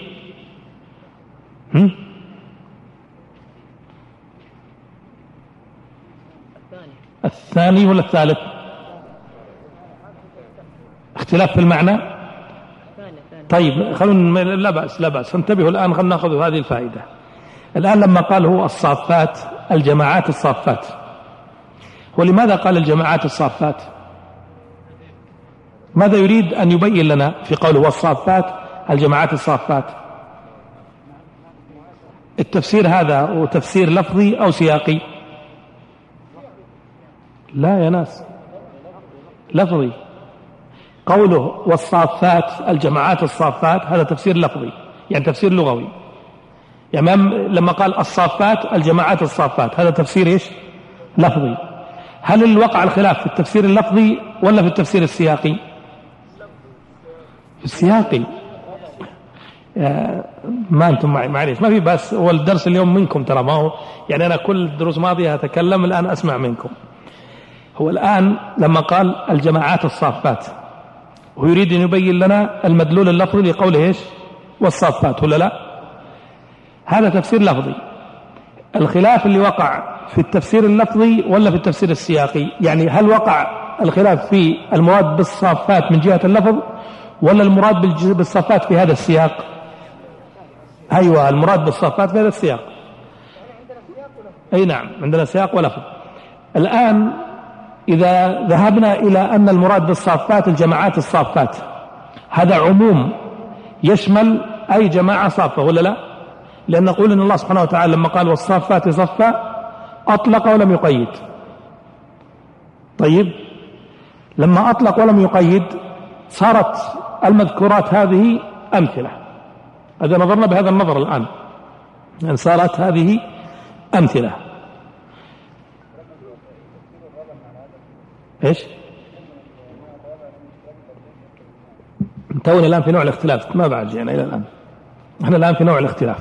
الثاني ولا الثالث؟ اختلاف في المعنى. طيب خلونا لا بأس انتبهوا الآن، خلونا نأخذ هذه الفائدة. الآن لما قال هو الصافات الجماعات الصافات، ولماذا قال الجماعات الصافات؟ ماذا يريد أن يبين لنا في قوله والصافات الجماعات الصافات؟ التفسير هذا هو تفسير لفظي أو سياقي؟ لا يا ناس، لفظي. قوله والصافات الجماعات الصافات هذا تفسير لفظي، يعني تفسير لغوي. يعني لما قال الصافات الجماعات الصافات هذا تفسير إيش؟ لفظي. هل الوقع الخلاف في التفسير اللفظي ولا في التفسير السياقي؟ في السياقي. ما أنتم معي، معليش ما في، بس هو الدرس اليوم منكم ترى، ما هو يعني أنا كل الدروس ماضية أتكلم، الآن أسمع منكم. هو الآن لما قال الجماعات الصافات ويريد أن يبين لنا المدلول اللفظي لقوله إيش؟ والصافات، ولا لا؟ هذا تفسير لفظي. الخلاف اللي وقع في التفسير اللفظي ولا في التفسير السياقي؟ يعني هل وقع الخلاف في المراد بالصافات من جهة اللفظ ولا المراد بالصافات في هذا السياق؟ أيوة، المراد بالصافات في هذا السياق. أي نعم، عندنا سياق ولفظ. الآن إذا ذهبنا إلى أن المراد بالصافات الجماعات الصافات، هذا عموم يشمل أي جماعة صافة ولا لا؟ لأن نقول إن الله سبحانه وتعالى لما قال والصافات صفا أطلق ولم يقيد. طيب لما أطلق ولم يقيد صارت المذكورات هذه أمثلة. إذا نظرنا بهذا النظر الآن يعني صارت هذه أمثلة. إيش؟ تونا الآن في نوع الاختلاف، ما بعد جينا إلى الآن، احنا الآن في نوع الاختلاف.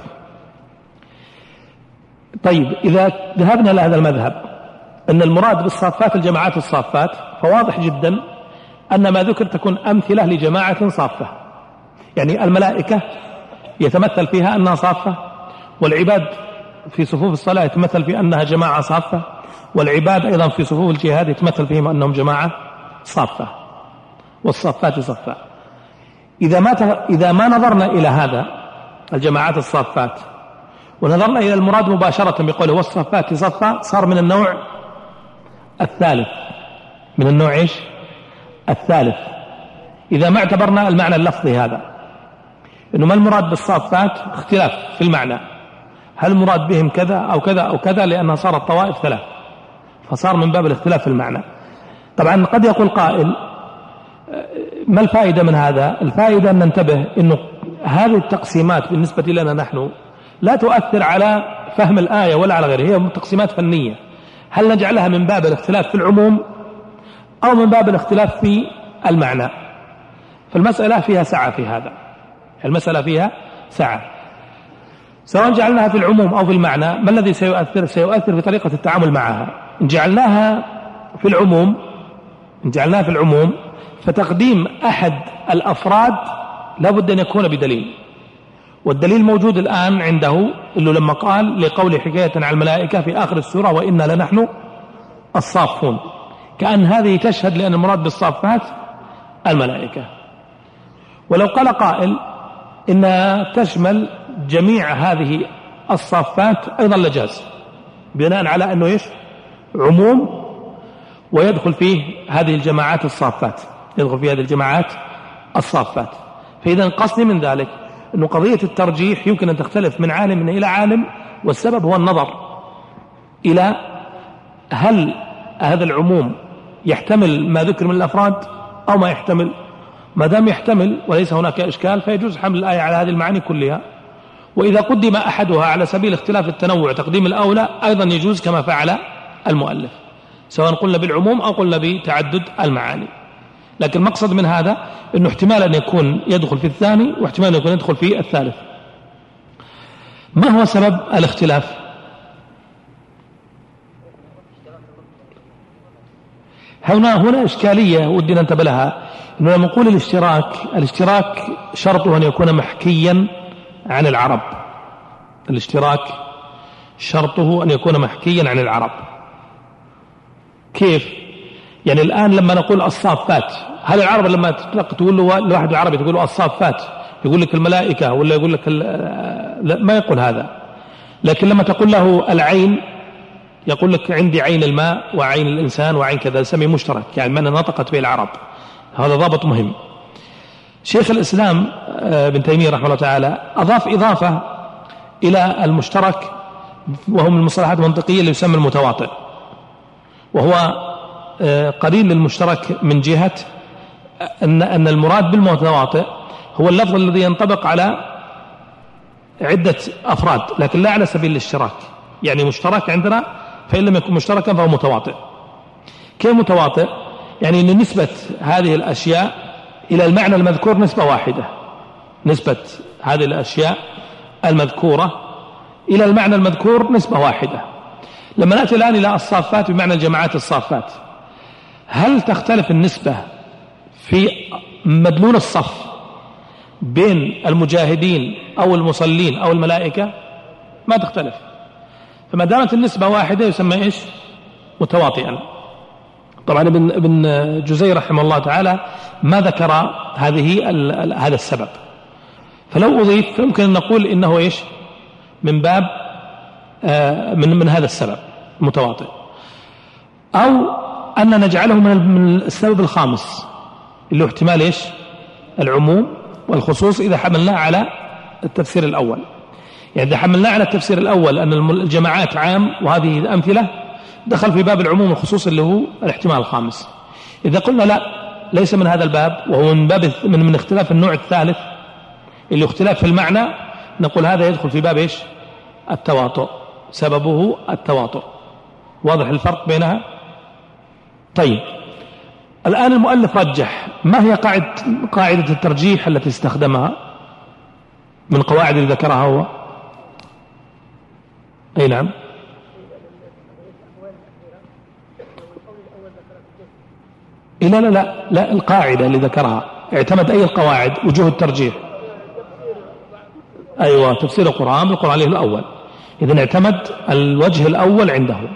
طيب إذا ذهبنا إلى هذا المذهب أن المراد بالصافات الجماعات الصافات، فواضح جدا أن ما ذكر تكون أمثلة لجماعة صافة. يعني الملائكة يتمثل فيها أنها صافة، والعباد في صفوف الصلاة يتمثل في أنها جماعة صافة، والعباد أيضا في صفوف الجهاد يتمثل فيهم أنهم جماعة صافة، والصافات صفا. إذا ما نظرنا إلى هذا الجماعات الصافات ونظرنا إلى المراد مباشرة بقوله والصافات صفا، صار من النوع الثالث. من النوع إيش؟ الثالث. إذا ما اعتبرنا المعنى اللفظي هذا، إنه ما المراد بالصافات اختلاف في المعنى، هل المراد بهم كذا أو كذا أو كذا، لأنها صارت طوائف ثلاث، فصار من باب الاختلاف في المعنى. طبعا قد يقول قائل ما الفائدة من هذا؟ الفائدة أن ننتبه أنه هذه التقسيمات بالنسبة لنا نحن لا تؤثر على فهم الآية ولا على غيرها، هي تقسيمات فنية. هل نجعلها من باب الاختلاف في العموم أو من باب الاختلاف في المعنى؟ فالمسألة فيها سعة في هذا، المسألة فيها سعة، سواء جعلناها في العموم أو في المعنى. ما الذي سيؤثر؟ سيؤثر في طريقة التعامل معها. إن جعلناها في العموم فتقديم أحد الأفراد لابد أن يكون بدليل، والدليل موجود الآن عنده، إنه لما قال لقول حكاية عن الملائكة في آخر السورة وإنا لنحن الصافون، كأن هذه تشهد لأن المراد بالصافات الملائكة. ولو قال قائل إنها تشمل جميع هذه الصافات أيضا لجاز، بناء على أنه إيش؟ عموم، ويدخل فيه هذه الجماعات الصافات، يدخل في هذه الجماعات الصافات. فإذا قصدي من ذلك أنه قضية الترجيح يمكن أن تختلف من عالم إلى عالم، والسبب هو النظر إلى هل هذا العموم يحتمل ما ذكر من الأفراد أو ما يحتمل. ما دام يحتمل وليس هناك إشكال فيجوز حمل الآية على هذه المعاني كلها. وإذا قدم أحدها على سبيل اختلاف التنوع تقديم الأولى أيضا يجوز كما فعل المؤلف، سواء قلنا بالعموم أو قلنا بتعدد المعاني. لكن المقصد من هذا أنه احتمال أن يكون يدخل في الثاني واحتمال أن يكون يدخل في الثالث. ما هو سبب الاختلاف؟ هنا إشكالية ودي ننتبه لها، إنه لما نقول الاشتراك شرطه أن يكون محكيا عن العرب. الاشتراك شرطه أن يكون محكيا عن العرب. كيف؟ يعني الآن لما نقول الصافات، هل العرب لما تقول له لواحد عربي تقول له الصافات يقول لك الملائكة ولا يقول لك لا، ما يقول هذا. لكن لما تقول له العين يقول لك عندي عين الماء وعين الإنسان وعين كذا، سمي مشترك، يعني من نطقت به العرب. هذا ضابط مهم. شيخ الإسلام ابن تيمية رحمه الله تعالى أضاف إضافة إلى المشترك، وهو من المصطلحات المنطقية اللي يسمى المتواطئ، وهو قرين للمشترك من جهة أن المراد بالمتواطئ هو اللفظ الذي ينطبق على عدة أفراد لكن لا على سبيل الاشتراك. يعني مشترك عندنا، فإن لم يكن مشتركا فهو متواطئ. كيف متواطئ؟ يعني أن نسبة هذه الأشياء إلى المعنى المذكور نسبة واحدة، نسبة هذه الأشياء المذكورة إلى المعنى المذكور نسبة واحدة. لما نأتي الآن إلى الصافات بمعنى الجماعات الصافات، هل تختلف النسبة في مدلول الصف بين المجاهدين أو المصلين أو الملائكة؟ ما تختلف. فما دامت النسبة واحدة يسمى إيش؟ متواطئا. طبعا ابن جزي رحمه الله تعالى ما ذكر هذا السبب، فلو أضيف فيمكن أن نقول إنه إيش؟ من باب من هذا السبب متواطئ. أو أن نجعله من السبب الخامس اللي هو احتمال إيش؟ العموم والخصوص إذا حملناه على التفسير الأول. يعني إذا حملناه على التفسير الأول أن الجماعات عام وهذه الأمثلة دخل في باب العموم والخصوص اللي هو الاحتمال الخامس. إذا قلنا لا ليس من هذا الباب وهو من باب من اختلاف النوع الثالث اللي اختلاف في المعنى، نقول هذا يدخل في باب إيش؟ التواطؤ، سببه التواطؤ. واضح الفرق بينها؟ طيب الآن المؤلف رجح. ما هي قاعدة الترجيح التي استخدمها من قواعد اللي ذكرها هو؟ أي نعم. لا لا لا لا القاعدة اللي ذكرها اعتمد أي القواعد وجوه الترجيح؟ أيوة تفسير القرآن بالقرآن عليه الأول. إذن اعتمد الوجه الأول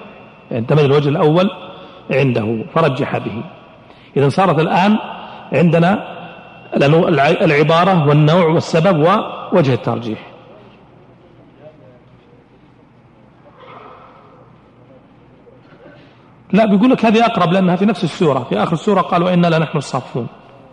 عنده فرجح به. إذن صارت الآن عندنا العبارة والنوع والسبب ووجه الترجيح. لا بيقول لك هذه أقرب لأنها في نفس السورة، في آخر السورة قالوا إنا لنحن الصافون.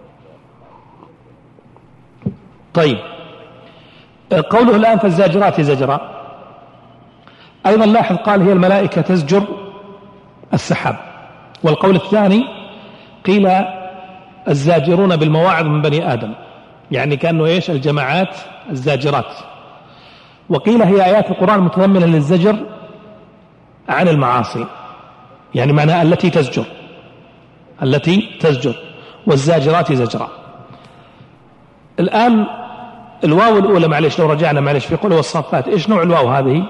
طيب قوله الآن فالزاجرات زجرا، أيضا لاحظ قال هي الملائكة تزجر السحاب. والقول الثاني قيل الزاجرون بالمواعظ من بني آدم، يعني كأنه إيش؟ الجماعات الزاجرات. وقيل هي آيات القرآن المتضمنة للزجر عن المعاصي، يعني معناها التي تزجر والزاجرات زجرا. الآن الواو الأولى معلش لو رجعنا معلش في قوله والصافات، إيش نوع الواو هذه؟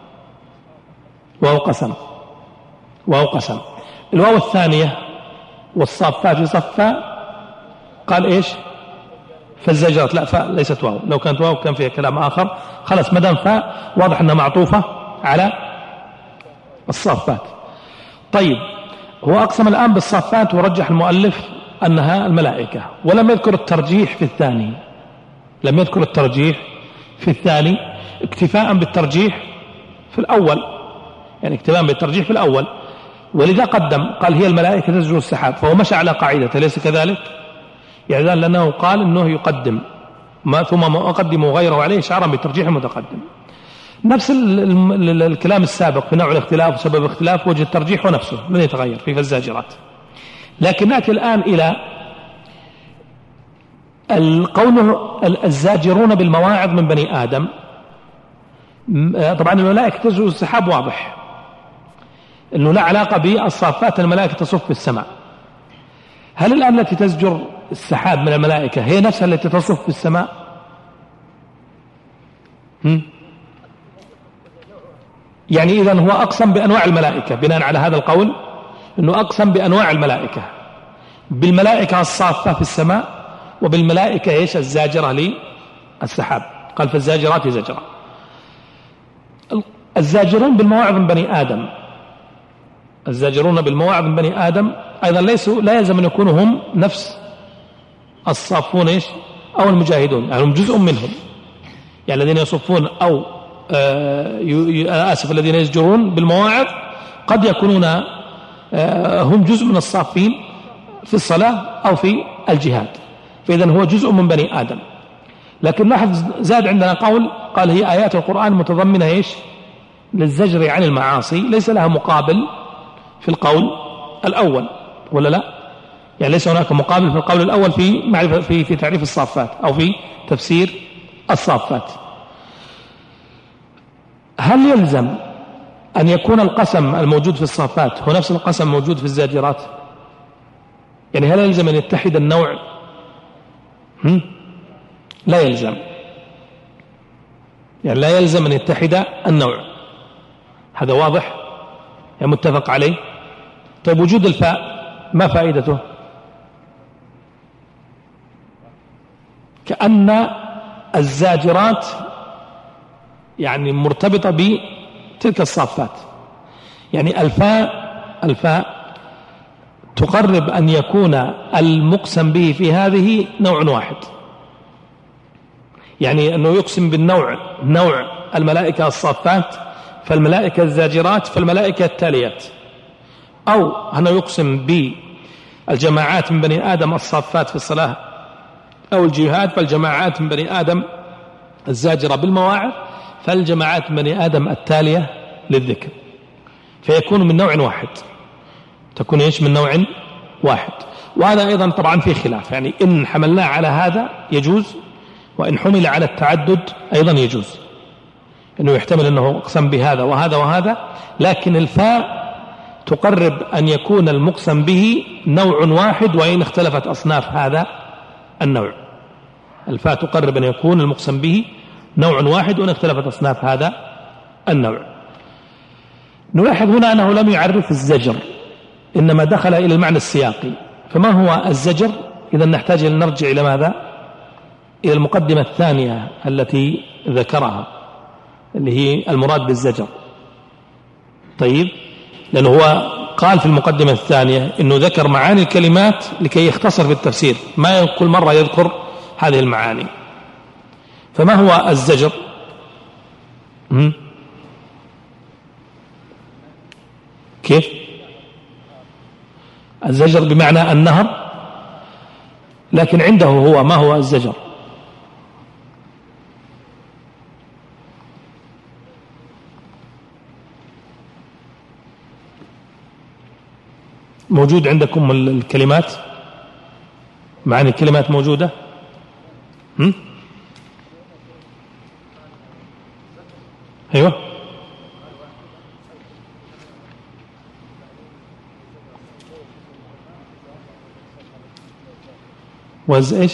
واو قسم. الواو الثانية والصافات صفا قال إيش؟ فالزجرات، لا فاء ليست واو، لو كانت واو كان فيها كلام آخر. خلاص مدام فاء واضح أنها معطوفة على الصافات. طيب هو أقسم الآن بالصافات ورجح المؤلف أنها الملائكة، ولم يذكر الترجيح في الثاني، اكتفاء بالترجيح في الأول، ولذا قدم قال هي الملائكة تزجر السحاب، فهو مشى على قاعدة ليس كذلك؟ يعني لأنه قال أنه يقدم ثم ما أقدم غيره عليه شعرا بالترجيح المتقدم. نفس الكلام السابق في نوع الاختلاف وسبب الاختلاف، وجه الترجيح ونفسه لن يتغير في فالزاجرات. لكن نأتي الآن إلى قوله الزاجرون بالمواعظ من بني آدم. طبعا الملائكة تزجر السحاب واضح أنه لا علاقة بالصافات، الملائكة تصف في السماء. هل الآن التي تزجر السحاب من الملائكة هي نفسها التي تصف في السماء؟ يعني إذن هو أقسم بأنواع الملائكة بناء على هذا القول، أنه أقسم بأنواع الملائكة، بالملائكة الصافة في السماء وبالملائكة إيش؟ الزاجرة للسحاب. قال فالزاجرات زجرا. الزاجرون بالمواعظ من بني آدم أيضا لا يلزم أن يكونوا هم نفس الصافون إيش؟ أو المجاهدون، يعني هم جزء منهم، يعني الذين يصفون أو الذين يزجرون بالمواعظ قد يكونون هم جزء من الصافين في الصلاة أو في الجهاد، فإذن هو جزء من بني آدم. لكن لاحظ زاد عندنا قال هي آيات القرآن متضمنة إيش؟ للزجر عن المعاصي، ليس لها مقابل في القول الأول ولا لا؟ يعني ليس هناك مقابل في القول الأول في تعريف الصافات أو في تفسير الصافات. هل يلزم أن يكون القسم الموجود في الصافات هو نفس القسم موجود في الزاجرات؟ يعني هل يلزم أن يتحد النوع؟ لا يلزم، يعني لا يلزم أن يتحد النوع، هذا واضح يعني متفق عليه. طيب وجود الفاء ما فائدته؟ كأن الزاجرات يعني مرتبطة بتلك الصافات، يعني الفاء تقرب أن يكون المقسم به في هذه نوع واحد، يعني أنه يقسم بالنوع نوع الملائكة الصافات، فالملائكة الزاجرات، فالملائكة التاليات، أو أنه يقسم بالجماعات من بني آدم الصافات في الصلاة أو الجهاد، فالجماعات من بني آدم الزاجرة بالمواعظ، فالجماعات من بني آدم التالية للذكر، فيكون من نوع واحد، تكون إيش من نوع واحد. وهذا أيضا طبعا في خلاف، يعني إن حملناه على هذا يجوز، وإن حمل على التعدد أيضا يجوز، إنه يحتمل أنه أقسم بهذا وهذا وهذا، لكن الفاء تقرب أن يكون المقسم به نوع واحد وإن اختلفت أصناف هذا النوع. الفاء تقرب أن يكون المقسم به نوع واحد وإن اختلفت أصناف هذا النوع. نلاحظ هنا أنه لم يعرف الزجر، إنما دخل إلى المعنى السياقي. فما هو الزجر؟ إذا نحتاج أن نرجع إلى ماذا؟ إلى المقدمة الثانية التي ذكرها، اللي هي المراد بالزجر. طيب، لأنه هو قال في المقدمة الثانية إنه ذكر معاني الكلمات لكي يختصر في التفسير، ما كل مرة يذكر هذه المعاني. فما هو الزجر؟ كيف؟ الزجر بمعنى النهر، لكن عنده هو ما هو الزجر؟ موجود عندكم الكلمات، معاني الكلمات موجودة؟ أيوة، إيش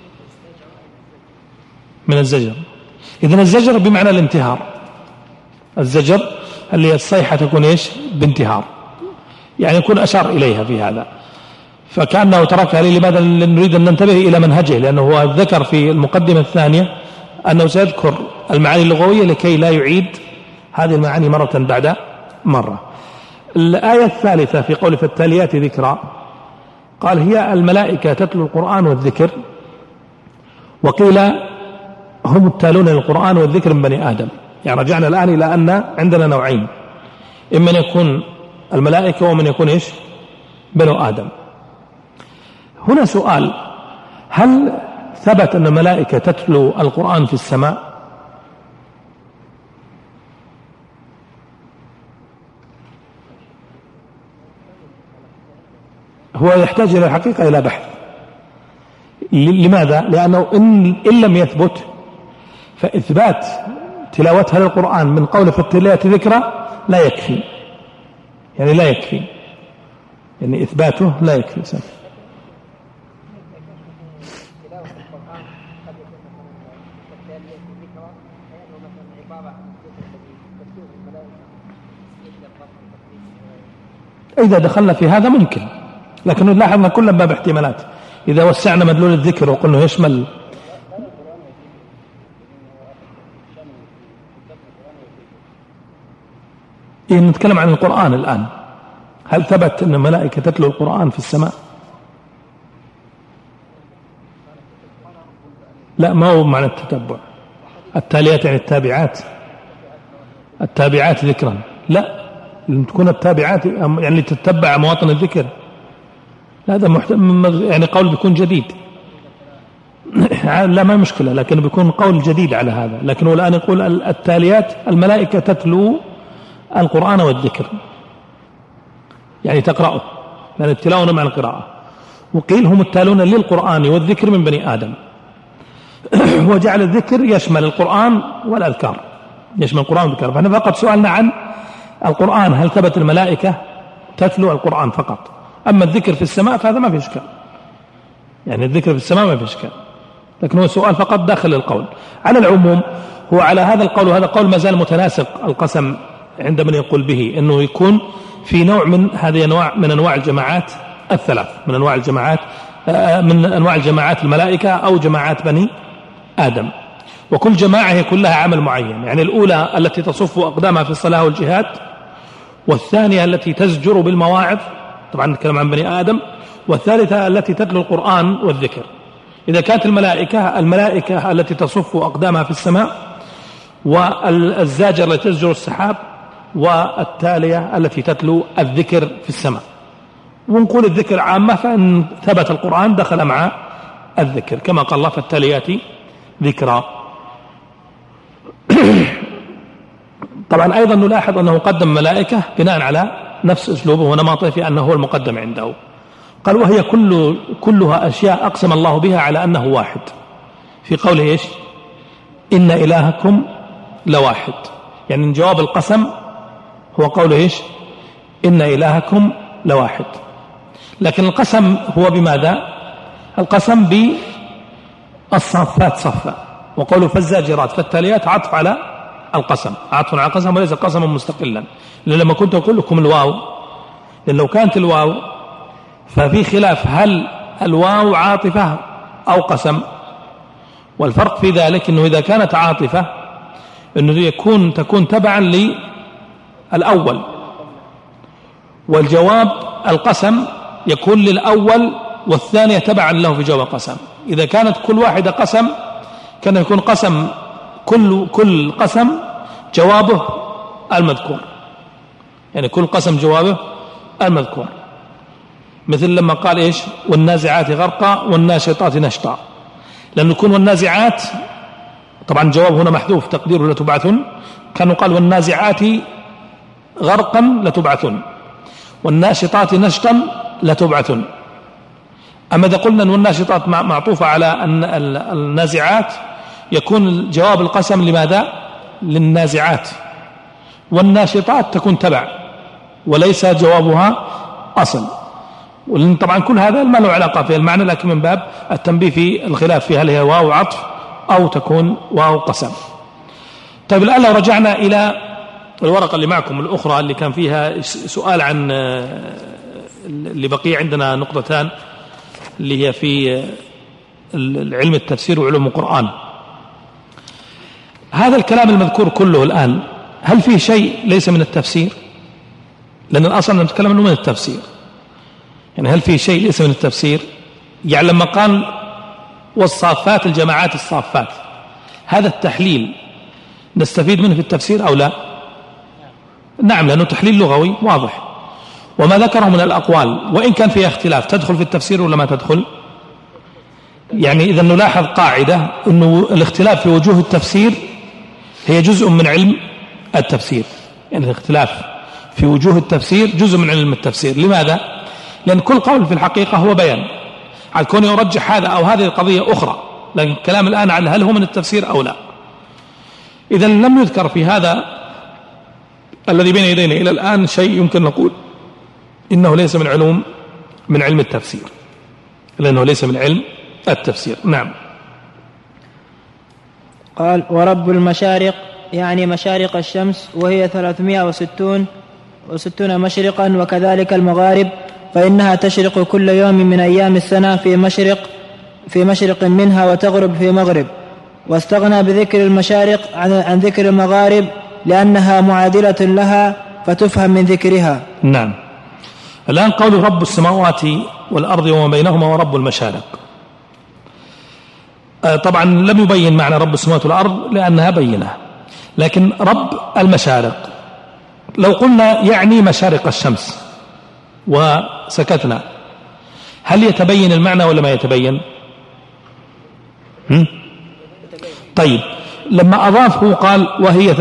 من الزجر؟ إذن الزجر بمعنى الانتهار. الزجر اللي الصيحة تكون إيش بانتهار، يعني يكون أشار إليها في هذا. فكأنه تركها لماذا؟ نريد أن ننتبه إلى منهجه، لأنه هو ذكر في المقدمة الثانية أنه سيذكر المعاني اللغوية لكي لا يعيد هذه المعاني مرة بعد مرة. الآية الثالثة في قول فالتاليات ذكرا، قال هي الملائكة تتلو القرآن والذكر، وقيل هم التالون للقرآن والذكر من بني آدم. يعني رجعنا الآن إلى أن عندنا نوعين، إما يكون الملائكة ومن يكون إيش بنو آدم. هنا سؤال، هل ثبت أن الملائكة تتلو القرآن في السماء؟ هو يحتاج إلى الحقيقة إلى بحث. لماذا؟ لأنه إن لم يثبت فإثبات تلاوتها للقرآن من قول فالتاليات ذكرى لا يكفي، يعني لا يكفي، يعني إثباته لا يكفي. إذا دخلنا في هذا ممكن، لكن نلاحظ كل باب احتمالات. إذا وسعنا مدلول الذكر وقلنا يشمل نتكلم عن القرآن الآن، هل ثبت أن الملائكة تتلو القرآن في السماء؟ لا، ما هو معنى التتبع. التاليات يعني التابعات ذكرا، لا، تكون التابعات يعني تتبع مواطن الذكر، هذا يعني قول بيكون جديد. لا، ما مشكلة، لكن بيكون قول جديد على هذا. لكن هو الآن يقول التاليات الملائكة تتلو القرآن والذكر، يعني تقرأه، لأن التلاوة مع القراءة. وقيل هم التالون للقرآن والذكر من بني آدم. وجعل الذكر يشمل القرآن والأذكار، يشمل القرآن والذكر. فأنا فقط سؤالنا عن القرآن، هل ثبت الملائكة تتلو القرآن فقط؟ أما الذكر في السماء فهذا ما في إشكال، يعني الذكر في السماء ما في إشكال، لكن هو سؤال فقط داخل القول. على العموم هو على هذا القول، وهذا قول ما زال متناسق القسم عند من يقول به، أنه يكون في نوع من هذه من أنواع الجماعات الثلاث، من أنواع الجماعات الملائكة أو جماعات بني آدم. وكل جماعة هي كلها عمل معين، يعني الأولى التي تصف أقدامها في الصلاة والجهاد، والثانية التي تزجر بالمواعظ، طبعا نتكلم عن بني آدم، والثالثة التي تتلو القرآن والذكر. إذا كانت الملائكة التي تصف أقدامها في السماء، والزاجر التي تزجر السحاب، والتالية التي تتلو الذكر في السماء. ونقول الذكر عامة، فإن ثبت القرآن دخل مع الذكر كما قال الله فالتاليات ذكرا. طبعا أيضا نلاحظ أنه قدم ملائكة بناء على نفس أسلوبه ونماطه في أنه هو المقدم عنده. قال وهي كلها أشياء أقسم الله بها على أنه واحد، في قوله إيش؟ إن إلهكم لواحد، يعني جواب القسم هو قوله إيش؟ إن إلهكم لواحد. لكن القسم هو بماذا؟ القسم بالصافات صفا، وقوله فالزاجرات فالتاليات عطف على القسم، عطف على القسم وليس قسما مستقلا. لأن لما كنت أقول لكم الواو، لأن لو كانت الواو ففي خلاف هل الواو عاطفة أو قسم، والفرق في ذلك أنه إذا كانت عاطفة أنه تكون تبعا للأول، والجواب القسم يكون للأول والثانية تبعا له في جواب القسم. إذا كانت كل واحدة قسم كان يكون قسم كل قسم جوابه المذكور، يعني كل قسم جوابه المذكور. مثل لما قال إيش؟ والنازعات غرقا والناشطات نشطا، لأنه يكون والنازعات طبعا جواب هنا محذوف تقديره لتبعثن، كانوا قال والنازعات غرقا لتبعثن والناشطات نشطا لتبعثن. أما إذا قلنا أن والناشطات معطوفة على أن النازعات يكون جواب القسم لماذا؟ للنازعات، والناشطات تكون تبع وليس جوابها أصل. طبعا كل هذا ما له علاقة في المعنى، لكن من باب التنبيه في الخلاف في هل هي واو عطف أو تكون واو قسم. طيب الآن لو رجعنا إلى الورقة اللي معكم الأخرى اللي كان فيها سؤال عن اللي بقي عندنا نقطتان اللي هي في علم التفسير وعلوم القرآن. هذا الكلام المذكور كله الآن هل فيه شيء ليس من التفسير؟ لأن الأصل نتكلم أنه من التفسير، يعني هل فيه شيء ليس من التفسير؟ يعني لما قال والصافات الجماعات الصافات، هذا التحليل نستفيد منه في التفسير أو لا؟ نعم، لأنه تحليل لغوي واضح. وما ذكره من الأقوال وإن كان فيها اختلاف تدخل في التفسير ولا ما تدخل؟ يعني إذا نلاحظ قاعدة أنه الاختلاف في وجوه التفسير هي جزء من علم التفسير، يعني الاختلاف في وجوه التفسير جزء من علم التفسير. لماذا؟ لأن كل قول في الحقيقة هو بيان، على كون يرجح هذا أو هذه قضية أخرى، لكن الكلام الآن على هل هو من التفسير أو لا. إذا لم يذكر في هذا الذي بين يدينا إلى الآن شيء يمكن نقول إنه ليس من علم التفسير، لأنه ليس من علم التفسير. نعم. قال ورب المشارق يعني مشارق الشمس، وهي 360 مشرقا، وكذلك المغارب فإنها تشرق كل يوم من أيام السنة في مشرق منها وتغرب في مغرب، واستغنى بذكر المشارق عن ذكر المغارب لأنها معادلة لها فتفهم من ذكرها. نعم. الآن قول رب السماوات والأرض وما بينهما ورب المشارق، طبعا لم يبين معنى رب السماوات والأرض لأنها بينة، لكن رب المشارق لو قلنا يعني مشارق الشمس وسكتنا، هل يتبين المعنى ولا ما يتبين؟ طيب لما أضافه قال وهي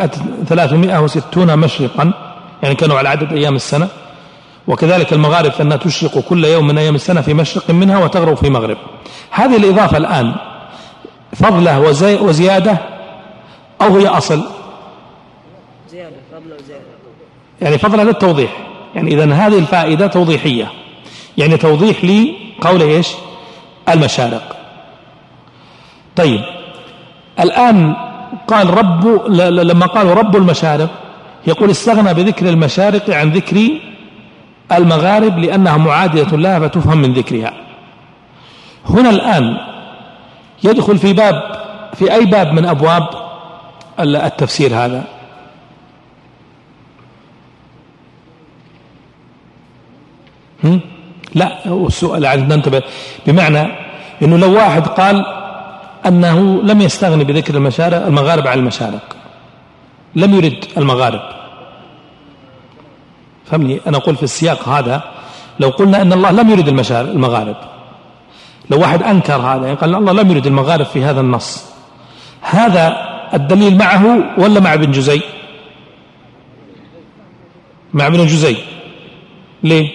360 مشرقا، يعني كانوا على عدد أيام السنة، وكذلك المغارب فإنها تشرق كل يوم من أيام السنة في مشرق منها وتغرب في مغرب. هذه الإضافة الآن فضلة وزيادة أو هي أصل؟ زيادة، فضلة وزيادة، يعني فضلة للتوضيح، يعني إذن هذه الفائدة توضيحية، يعني توضيح لي قول إيش؟ المشارق. طيب الآن قال لما قالوا رب المشارق يقول استغنى بذكر المشارق عن ذكر المغارب لأنها معادية لها فتفهم من ذكرها. هنا الآن يدخل في أي باب من أبواب التفسير هذا؟ لا، السؤال عندنا ننتبه، بمعنى أنه لو واحد قال أنه لم يستغني بذكر المغارب عن المشارق، لم يرد المغارب، فهمني، أنا أقول في السياق هذا لو قلنا أن الله لم يرد المغارب، لو واحد أنكر هذا قال الله لم يرد المغارب في هذا النص، هذا الدليل معه ولا مع ابن جزي؟ مع ابن جزي. ليه؟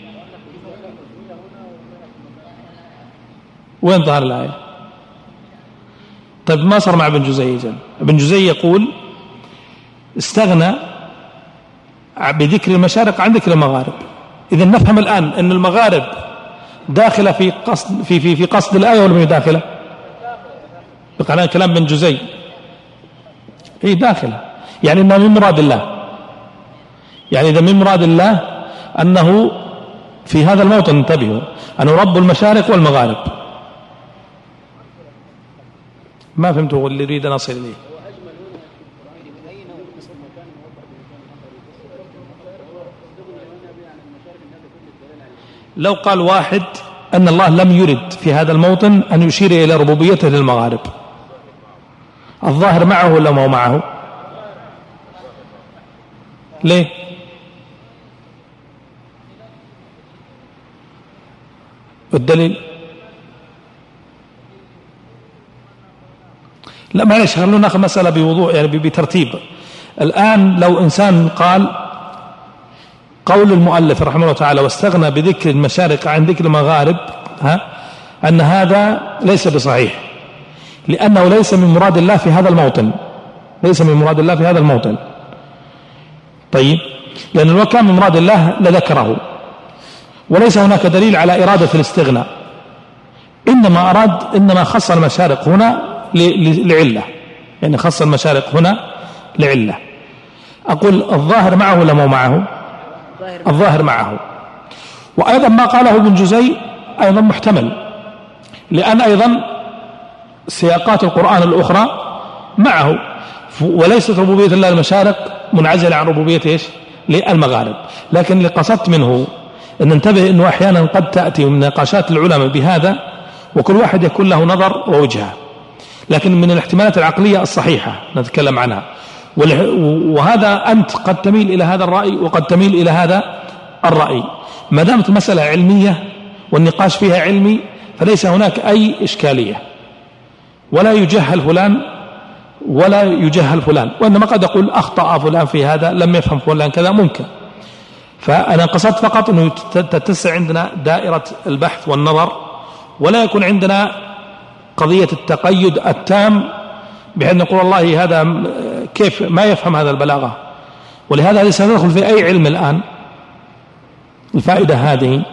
وين ظهر الآية؟ طيب ما صار مع ابن جزي. ابن جزي يقول استغنى بذكر المشارق عن ذكر المغارب. إذا نفهم الآن أن المغارب داخلة في قصد في قصد الآية ولا مش داخلة؟ بقى كلام ابن جزي هي داخلة، يعني إنها من مراد الله، يعني إذا من مراد الله أنه في هذا الموطن، انتبهوا، أنه رب المشارق والمغارب. ما فهمتوا اللي يريد أن أصل إليه. لو قال واحد أن الله لم يرد في هذا الموطن أن يشير إلى ربوبيته للمغارب، الظاهر معه ولا ما هو معه؟ ليه؟ والدليل؟ لا معلش، خلونا ناخذ مسألة بوضوح، يعني بترتيب. الآن لو إنسان قال قول المؤلف رحمه الله تعالى واستغنى بذكر المشارق عن ذكر المغارب، أن هذا ليس بصحيح، لأنه ليس من مراد الله في هذا الموطن، ليس من مراد الله في هذا الموطن. طيب، لأنه لو كان من مراد الله لذكره، وليس هناك دليل على إرادة الاستغناء، إنما خص المشارق هنا لعلة، يعني خص المشارق هنا لعلة. أقول الظاهر معه ولا مو معه؟ الظاهر معه. وأيضا ما قاله ابن جزي أيضا محتمل، لأن أيضا سياقات القرآن الأخرى معه، وليست ربوبية الله المشارق منعزلة عن ربوبية إيش؟ للمغارب. لكن اللي قصدت منه أن ننتبه أنه أحيانا قد تأتي من نقاشات العلماء بهذا، وكل واحد يكون له نظر ووجهة، لكن من الاحتمالات العقلية الصحيحة نتكلم عنها. وهذا أنت قد تميل إلى هذا الرأي وقد تميل إلى هذا الرأي. ما دامت المسألة علمية والنقاش فيها علمي فليس هناك أي إشكالية، ولا يجهل فلان ولا يجهل فلان، وإنما قد أقول أخطأ فلان في هذا، لم يفهم فلان كذا، ممكن. فأنا قصدت فقط أنه تتسع عندنا دائرة البحث والنظر، ولا يكون عندنا قضية التقيد التام بحيث نقول والله هذا كيف ما يفهم هذا البلاغة. ولهذا ليس ندخل في أي علم الآن. الفائدة هذه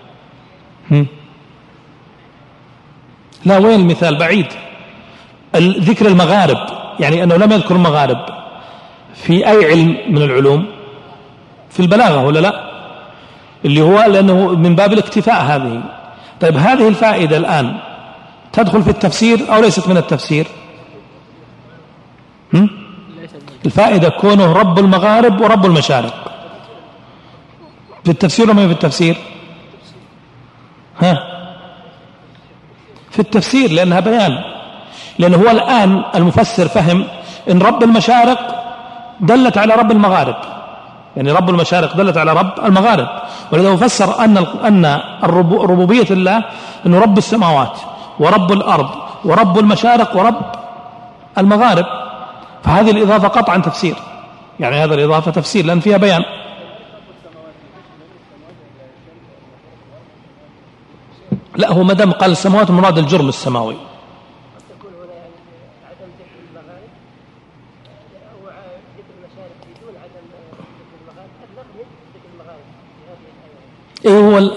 لا، وين المثال؟ بعيد. ذكر المغارب، يعني أنه لم يذكر المغارب في أي علم من العلوم، في البلاغة ولا لا؟ اللي هو لأنه من باب الاكتفاء هذه. طيب هذه الفائدة الآن تدخل في التفسير أو ليست من التفسير؟ الفائدة كونه رب المغارب ورب المشارق في التفسير وما في التفسير؟ في التفسير، لأنها بيان. لأنه هو الآن المفسر فهم أن رب المشارق دلت على رب المغارب، يعني رب المشارق دلت على رب المغارب، ولذا فسر أن ربوبية الله أنه رب السماوات ورب الأرض ورب المشارق ورب المغارب. فهذه الإضافة قطعا تفسير، يعني هذه الإضافة تفسير لأن فيها بيان. لا، هو مدام قال السماوات مراد الجرم السماوي. إيه هو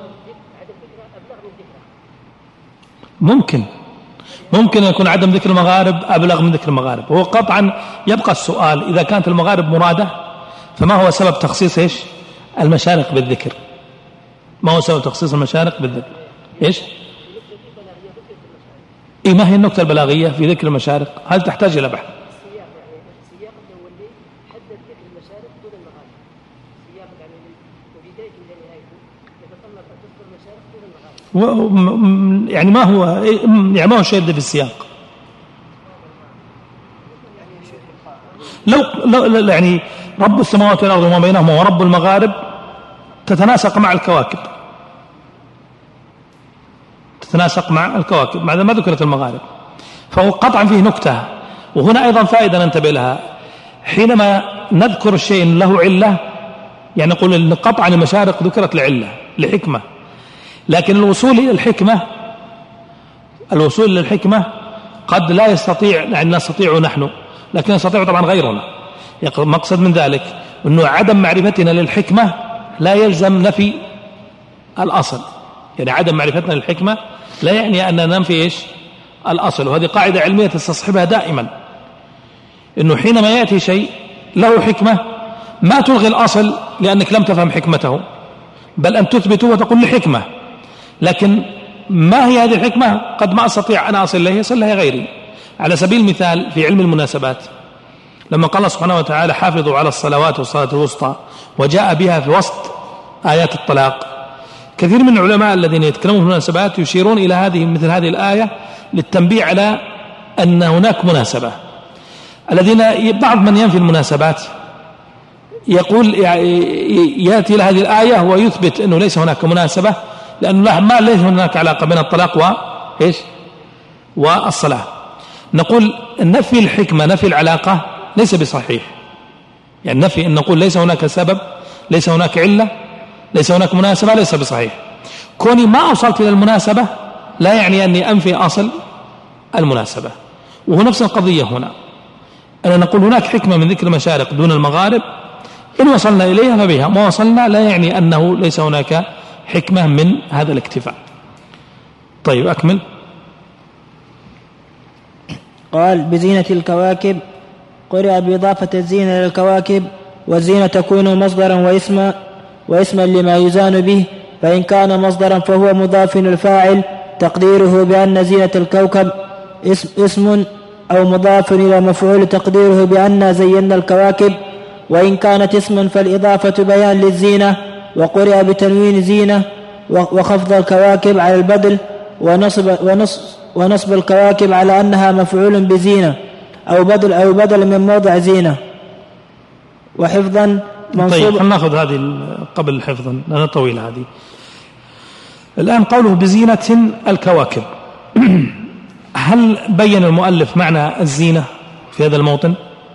ممكن يكون عدم ذكر المغارب أبلغ من ذكر المغارب. هو قطعا يبقى السؤال إذا كانت المغارب مرادة فما هو سبب تخصيص إيش المشارق بالذكر؟ ما هو سبب تخصيص المشارق بالذكر؟ إيش؟ إيه ما هي النقطة البلاغية في ذكر المشارق؟ هل تحتاج إلى بحث؟ السياق الأولي حدد ذكر المشارق دون المغارب. السياق من بداية إلى نهايته يتطلب أن تذكر المشارق دون المغارب. يعني ما هو شيء في السياق؟ لو يعني رب السماوات والأرض وما بينهما ورب المغارب تتناسق مع الكواكب، تتناسق مع الكواكب، مع ذلك ما ذكرت المغارب، فهو قطعا فيه نكتة. وهنا أيضا فائدة ننتبه لها، حينما نذكر الشيء له علة يعني نقول إن قطعا المشارق ذكرت لعلة لحكمة، لكن الوصول للحكمة قد لا يستطيع، يعني نستطيع نحن، لكن يستطيع طبعا غيرنا. مقصد من ذلك أنه عدم معرفتنا للحكمة لا يلزم نفي الأصل، يعني عدم معرفتنا للحكمة لا يعني أننا ننفي إيش الأصل. وهذه قاعدة علمية تستصحبها دائما، أنه حينما يأتي شيء له حكمة ما تلغي الأصل لأنك لم تفهم حكمته، بل أن تثبته وتقول لحكمة، لكن ما هي هذه الحكمة قد ما أستطيع أن أصل إليها، يصل لها غيري. على سبيل المثال في علم المناسبات، لما قال الله سبحانه وتعالى حافظوا على الصلوات والصلاة الوسطى وجاء بها في وسط آيات الطلاق، كثير من العلماء الذين يتكلمون في المناسبات يشيرون إلى مثل هذه الآية للتنبيه على أن هناك مناسبة. بعض من ينفي المناسبات يقول يأتي لهذه الآية ويثبت أنه ليس هناك مناسبة، لأنه ليس هناك علاقة بين الطلاق والصلاة. نقول نفي الحكمة نفي العلاقة ليس بصحيح، يعني نفي أن نقول ليس هناك سبب، ليس هناك علة، ليس هناك مناسبة، ليس بصحيح. كوني ما أوصلت إلى المناسبة لا يعني أني أنفي أصل المناسبة. وهو نفس القضية هنا، أنا نقول هناك حكمة من ذكر المشارق دون المغارب، إن وصلنا إليها فبها، ما وصلنا لا يعني أنه ليس هناك حكمة من هذا الاكتفاء. طيب أكمل. قال بزينة الكواكب، قرئ بإضافة الزينة إلى الكواكب، والزينة تكون مصدرا واسما لما يزان به، فإن كان مصدرا فهو مضاف الفاعل، تقديره بأن زينة الكوكب اسم أو مضاف إلى مفعول، تقديره بأن زينا الكواكب. وإن كانت اسما فالإضافة بيان للزينة، وقرئ بتنوين زينة وخفض الكواكب على البدل، ونصب الكواكب على أنها مفعول بزينة أو بدل من موضع زينة. وحفظا منصوب. طيب نأخذ هذه قبل حفظا لأنها طويلة هذه. الآن قوله بزينة الكواكب هل بين المؤلف معنى الزينة في هذا الموطن؟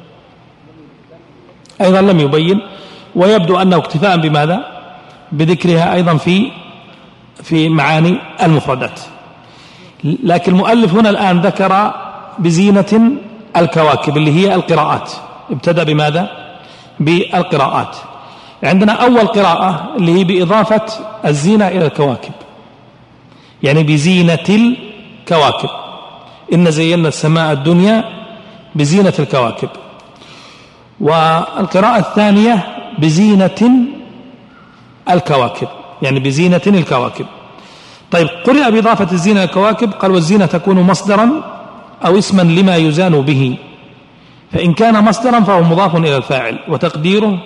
أيضا لم يبين، ويبدو أنه اكتفاء بماذا؟ بذكرها أيضا في معاني المفردات. لكن المؤلف هنا الآن ذكر بزينة الكواكب اللي هي القراءات، ابتدأ بماذا؟ بالقراءات. عندنا أول قراءة اللي هي بإضافة الزينة إلى الكواكب، يعني بزينة الكواكب، إن زينا السماء الدنيا بزينة الكواكب. والقراءة الثانية بزينة الكواكب، يعني بزينة الكواكب. طيب قرئ بإضافة الزينة الكواكب، قال والزينة تكون مصدرا أو اسما لما يزان به، فإن كان مصدرا فهو مضاف إلى الفاعل، وتقديره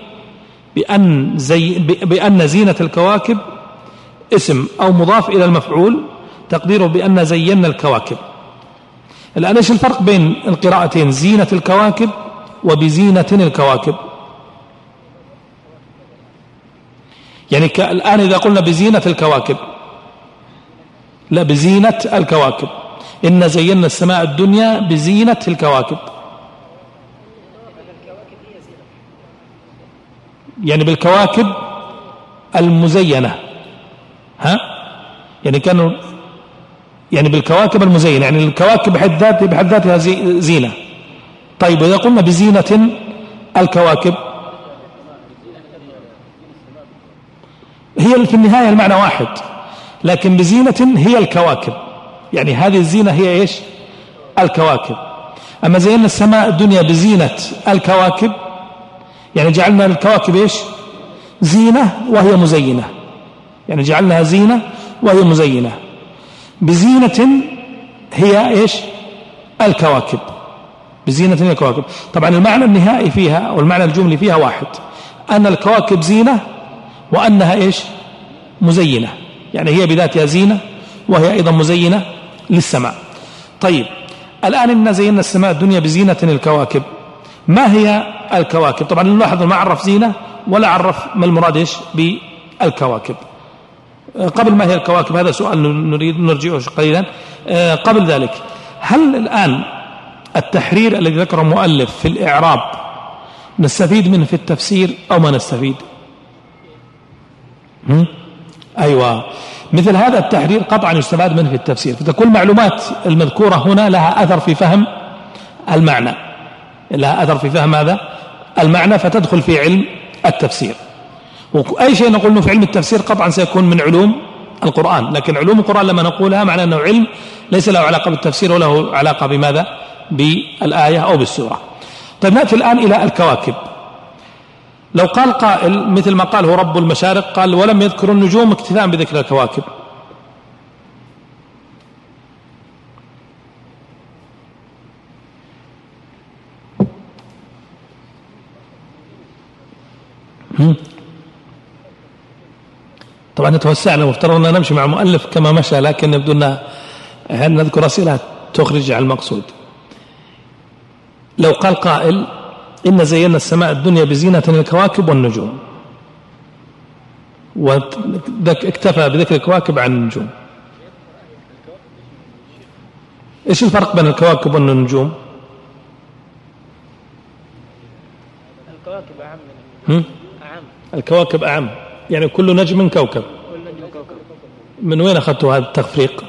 بأن زينة الكواكب اسم أو مضاف إلى المفعول، تقديره بأن زينا الكواكب. الآن إيش الفرق بين القراءتين زينة الكواكب وبزينة الكواكب؟ يعني الآن إذا قلنا بزينة الكواكب، لا بزينة الكواكب، إن زينا السماء الدنيا بزينة الكواكب، يعني بالكواكب المزينة، يعني كانوا يعني بالكواكب المزينة، يعني الكواكب بحد ذاتها زينة. طيب إذا قلنا بزينة الكواكب، هي في النهاية المعنى واحد، لكن بزينة هي الكواكب، يعني هذه الزينة هي إيش؟ الكواكب. أما زينا السماء الدنيا بزينة الكواكب، يعني جعلنا الكواكب إيش؟ زينة وهي مزينة، يعني جعلناها زينة وهي مزينة. بزينة هي إيش؟ الكواكب، بزينة الكواكب. طبعا المعنى النهائي فيها والمعنى الجملي فيها واحد، أن الكواكب زينة وأنها إيش؟ مزينة، يعني هي بذاتها زينة وهي أيضا مزينة للسماء. طيب الآن إن زينا السماء الدنيا بزينة الكواكب، ما هي الكواكب؟ طبعا نلاحظ ما عرف زينة ولا عرف ما المراد إيش بالكواكب. قبل ما هي الكواكب، هذا سؤال نريد نرجعه قليلا. قبل ذلك، هل الآن التحرير الذي ذكره المؤلف في الإعراب نستفيد منه في التفسير أو ما نستفيد؟ أيوة، مثل هذا التحرير قطعا يستفاد منه في التفسير، فتكون المعلومات المذكورة هنا لها أثر في فهم المعنى، لها أثر في فهم هذا المعنى، فتدخل في علم التفسير. وأي شيء نقول أنه في علم التفسير قطعا سيكون من علوم القرآن، لكن علوم القرآن لما نقولها معنى أنه علم ليس له علاقة بالتفسير وله علاقة بماذا؟ بالآية أو بالسورة. طيب نأتي الآن إلى الكواكب. لو قال قائل مثل ما قال هو رب المشارق، قال ولم يذكر النجوم اكتفاء بذكر الكواكب. طبعا نتوسعنا، مفترض أن نمشي مع مؤلف كما مشى، لكن يبدو أن نذكر أسئلة تخرج عن المقصود. لو قال قائل إن زينا السماء الدنيا بزينة الكواكب والنجوم، واكتفى بذكر الكواكب عن النجوم، إيش الفرق بين الكواكب والنجوم؟ الكواكب أعم. الكواكب أعم، يعني كل نجم كوكب. من وين أخذتوا هذا التفريق؟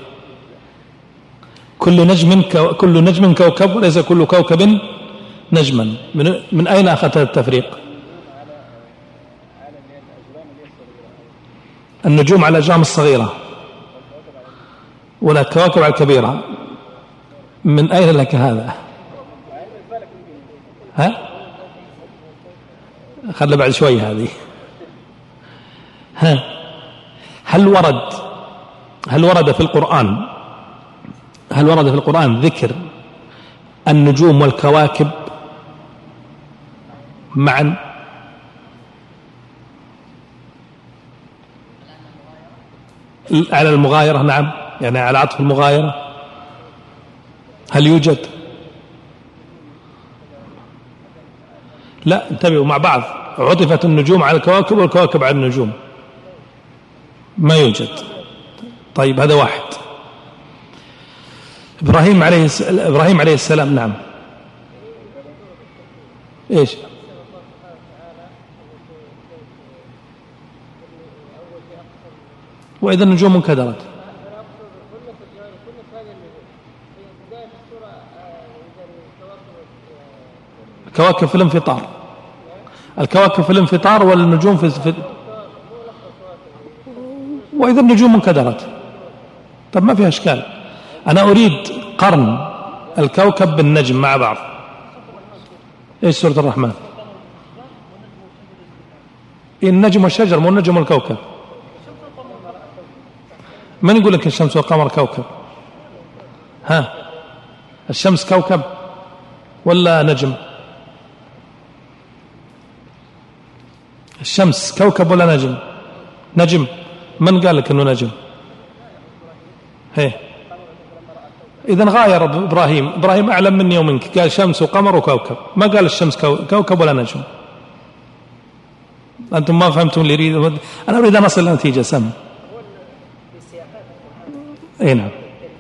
كل نجم كوكب وليس كل كوكب نجما. من أين أخذت هذا التفريق؟ النجوم على الأجرام الصغيرة ولا الكواكب على الكبيرة. من أين لك هذا؟ ها؟ خلنا بعد شوي هذه. ها، هل ورد في القرآن ذكر النجوم والكواكب معا؟ على المغايرة، نعم، يعني على عطف المغايرة. هل يوجد؟ لا، انتبهوا مع بعض، عطفت النجوم على الكواكب والكواكب على النجوم، ما يوجد. طيب هذا واحد. إبراهيم عليه السلام، نعم، إيش؟ وإذا النجوم انكدرت. الكواكب في الانفطار، الكواكب في الانفطار والنجوم في وإذا النجوم انكدرت. طب ما فيها إشكال، أنا أريد قرن الكوكب بالنجم مع بعض. إيش سورة الرحمن؟ النجم والشجر، مو النجم والكوكب. من يقول لك الشمس والقمر كوكب؟ ها، الشمس كوكب ولا نجم؟ الشمس كوكب ولا نجم؟ نجم. من قال لك انه نجم؟ هي اذا غاير ابراهيم اعلم مني ومنك، قال شمس وقمر وكوكب، ما قال الشمس كوكب ولا نجم. انتم ما فهمتم اللي يريد. انا اريد ان اصل لنتيجه. سم اي نعم.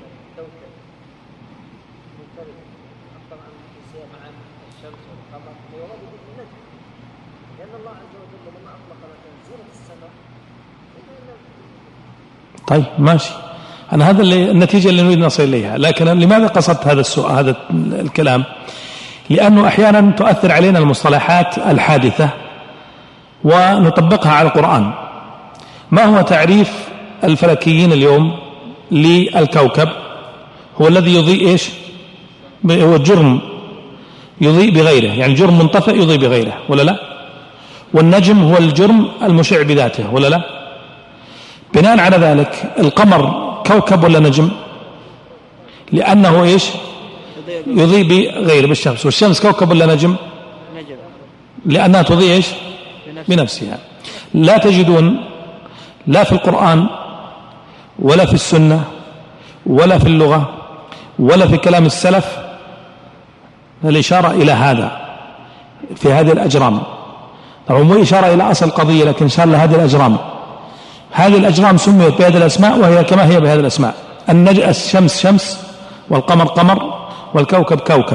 طيب ماشي، أنا هذا النتيجة اللي نريد نصل إليها. لكن لماذا قصدت هذا السؤال، هذا الكلام؟ لأنه أحيانا تؤثر علينا المصطلحات الحادثة ونطبقها على القرآن. ما هو تعريف الفلكيين اليوم للكوكب؟ هو الذي يضيء إيش؟ هو الجرم يضيء بغيره، يعني جرم منطفئ يضيء بغيره، ولا لا؟ والنجم هو الجرم المشع بذاته، ولا لا؟ بناء على ذلك القمر كوكب ولا نجم؟ لأنه إيش؟ يضيء بغيره بالشمس. والشمس كوكب ولا نجم؟ لأنها تضيء إيش؟ بنفسها. لا تجدون لا في القرآن ولا في السنة ولا في اللغة ولا في كلام السلف الإشارة إلى هذا، في هذه الأجرام. طبعا مو إشارة إلى أصل القضية، لكن إشارة لهذه الأجرام. هذه الأجرام سميت بهذه الأسماء وهي كما هي بهذه الأسماء. الشمس شمس، والقمر قمر، والكوكب كوكب،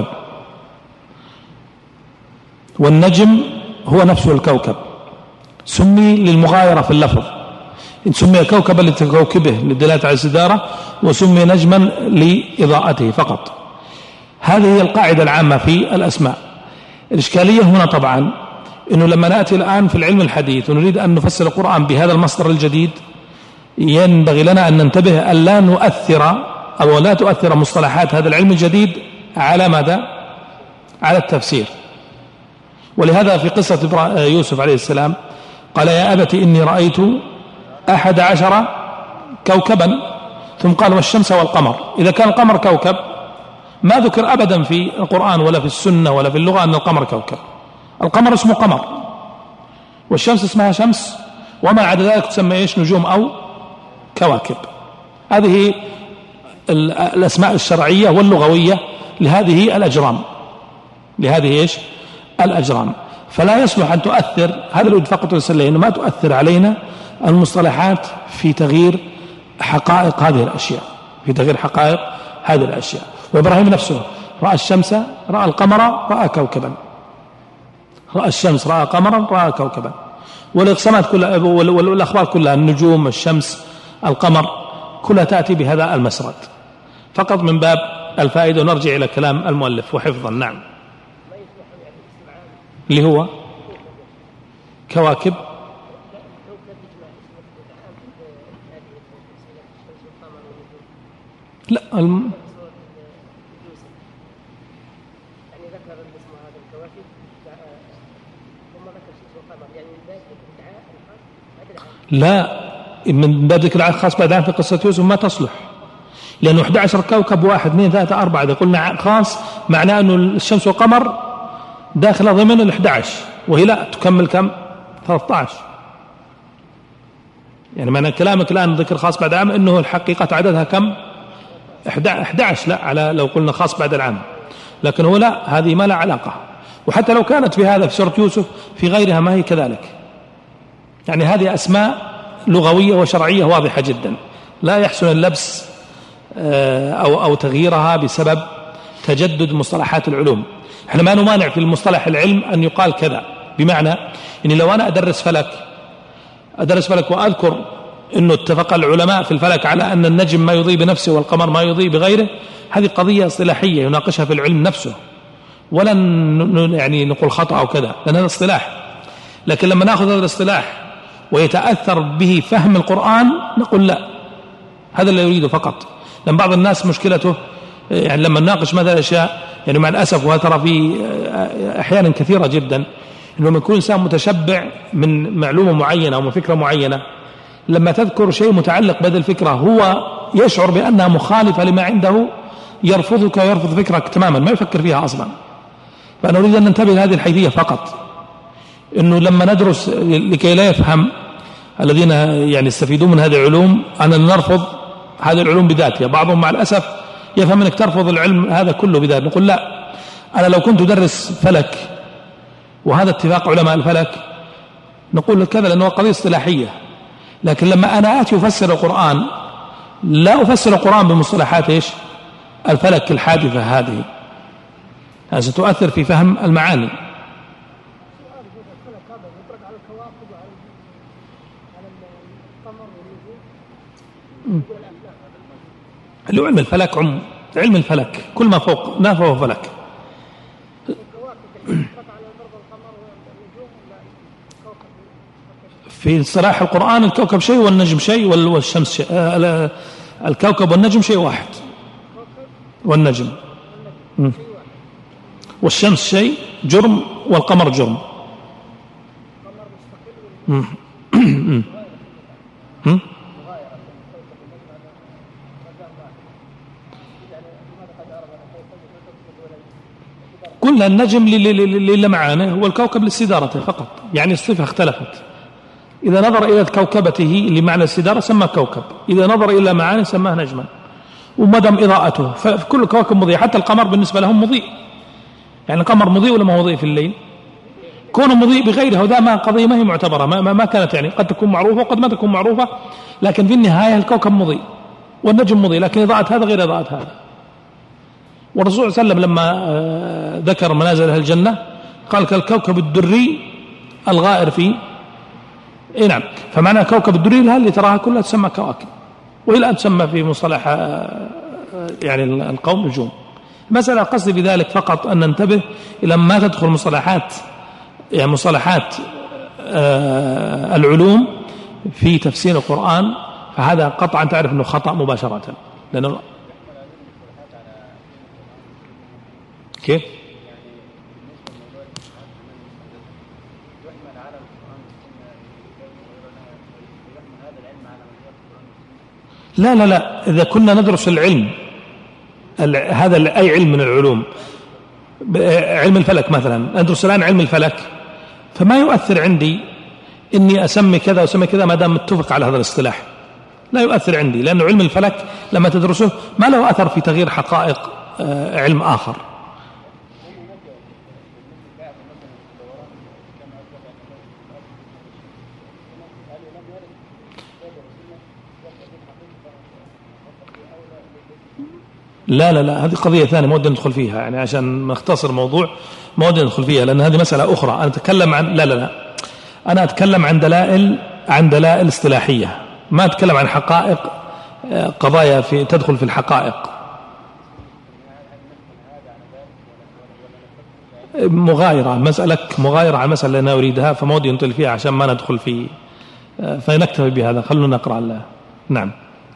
والنجم هو نفسه الكوكب، سمي للمغايرة في اللفظ، إن سمي كوكبا لتكوكبه للدلالة على الاستدارة، وسمي نجما لإضاءته فقط. هذه هي القاعدة العامة في الأسماء. الإشكالية هنا طبعا إنه لما نأتي الآن في العلم الحديث ونريد أن نفسر القرآن بهذا المصدر الجديد، ينبغي لنا أن ننتبه أن لا نؤثر أو لا تؤثر مصطلحات هذا العلم الجديد على ماذا؟ على التفسير. ولهذا في قصة يوسف عليه السلام قال: يا أبت إني رأيت 11 كوكبا، ثم قال: والشمس والقمر. إذا كان القمر كوكب ما ذكر أبدا في القرآن ولا في السنة ولا في اللغة أن القمر كوكب. القمر اسمه قمر، والشمس اسمها شمس، وما عدا ذلك تسمى إيش؟ نجوم أو كواكب. هذه الأسماء الشرعية واللغوية لهذه الأجرام، لهذه إيش؟ الأجرام. فلا يصلح أن تؤثر، هذا اللي فقط يصل إنه ما تؤثر علينا المصطلحات في تغيير حقائق هذه الأشياء، في تغيير حقائق هذه الأشياء. وإبراهيم نفسه رأى الشمس، رأى القمر، رأى كوكبا، رأى الشمس، رأى قمرا، رأى كوكبا. والإقسامات كلها والأخبار كلها، النجوم، الشمس، القمر، كلها تأتي بهذا المسرد فقط من باب الفائدة. ونرجع إلى كلام المؤلف وحفظا. نعم، اللي هو كواكب. لا لا، من باب ذكر الخاص بعد عام في قصة يوسف ما تصلح، لأنه 11 كوكب، 1 2 3 4. إذا قلنا خاص معناه أنه الشمس والقمر داخل ضمن 11، وهي لا تكمل كم؟ 13. يعني معنى كلامك الآن ذكر خاص بعد عام أنه الحقيقة عددها كم؟ 11. لا، على لو قلنا خاص بعد العام، لكن هو لا، هذه ما لا علاقة. وحتى لو كانت في هذا في سورة يوسف في غيرها ما هي كذلك. يعني هذه أسماء لغوية وشرعية واضحة جدا، لا يحسن اللبس أو تغييرها بسبب تجدد مصطلحات العلوم. احنا ما نمانع في المصطلح العلم أن يقال كذا، بمعنى أني لو أنا أدرس فلك وأذكر أنه اتفق العلماء في الفلك على أن النجم ما يضيء بنفسه والقمر ما يضيء بغيره، هذه قضية اصطلاحية يناقشها في العلم نفسه، ولن يعني نقول خطأ أو كذا، لأن هذا اصطلاح. لكن لما نأخذ هذا الاصطلاح ويتأثر به فهم القرآن نقول لا، هذا اللي يريده فقط. لأن بعض الناس مشكلته يعني لما نناقش مثلا الأشياء، يعني مع الأسف وترى في أحيانا كثيرة جدا إنه من يكون إنسان متشبع من معلومة معينة أو من فكرة معينة، لما تذكر شيء متعلق بهذه الفكرة هو يشعر بأنها مخالفة لما عنده، يرفضك ويرفض فكرك تماما، ما يفكر فيها أصلا. فأنا أريد أن ننتبه لهذه الحيثية فقط، إنه لما ندرس لكي لا يفهم الذين يعني يستفيدون من هذه العلوم أننا نرفض هذه العلوم بذاتها. بعضهم مع الأسف يفهم أنك ترفض العلم هذا كله بذاته. نقول لا، أنا لو كنت أدرس فلك وهذا اتفاق علماء الفلك نقول لك كذا، لأنه قضية اصطلاحية. لكن لما أنا آتي أفسر القرآن لا أفسر القرآن بمصطلحات إيش؟ الفلك الحادثة هذه، هذا ستؤثر في فهم المعاني. اللي هو علم الفلك، علم الفلك كل ما فوق ما فهو فلك. في صلاح القرآن الكوكب شيء والنجم شيء والشمس شيء، الكوكب والنجم شيء واحد، والنجم والشمس شيء جرم والقمر جرم. كل النجم للمعانه والكوكب لاستدارته فقط، يعني الصفة اختلفت. إذا نظر إلى كوكبته لمعنى الاستدارة سماه كوكب، إذا نظر إلى معانه سماه نجما. ومدام إضاءته فكل كوكب مضيء، حتى القمر بالنسبة لهم مضيء. يعني القمر مضيء ولا ما مضيء في الليل؟ كونه مضيء بغيره وذا ما قضية ما هي معتبرة، ما كانت يعني قد تكون معروفة وقد ما تكون معروفة، لكن في النهاية الكوكب مضيء والنجم مضيء، لكن إضاءة هذا غير إضاءة هذا. والرسول صلى الله عليه وسلم لما ذكر منازل أهل الجنة قال كالكوكب الدري الغائر فيه. نعم، فمعنى كوكب الدري اللي تراها كلها تسمى كواكب، وإلى الآن تسمى في مصطلح يعني القوم نجوم. المسألة قصدي بذلك فقط أن ننتبه إلى ما تدخل مصطلحات يعني مصطلحات العلوم في تفسير القرآن، فهذا قطعا تعرف أنه خطأ مباشرة. لأنه كيف؟ لا إذا كنا ندرس العلم هذا أي علم من العلوم، علم الفلك مثلا، ندرس الآن علم الفلك، فما يؤثر عندي إني أسمي كذا وأسمي كذا ما دام متفق على هذا الاصطلاح، لا يؤثر عندي، لأنه علم الفلك لما تدرسه ما له أثر في تغيير حقائق علم آخر. لا هذه قضية ثانية ما ودي ندخل فيها، يعني عشان نختصر الموضوع ما ودي ندخل فيها، لأن هذه مسألة أخرى. أنا أتكلم عن لا أنا أتكلم عن دلائل اصطلاحية، ما أتكلم عن حقائق قضايا تدخل في الحقائق. مغايرة على المسألة اللي أنا أريدها، فما ودي نطل فيها عشان ما ندخل في، فنكتفي بهذا. خلونا نقرأ الله. نعم.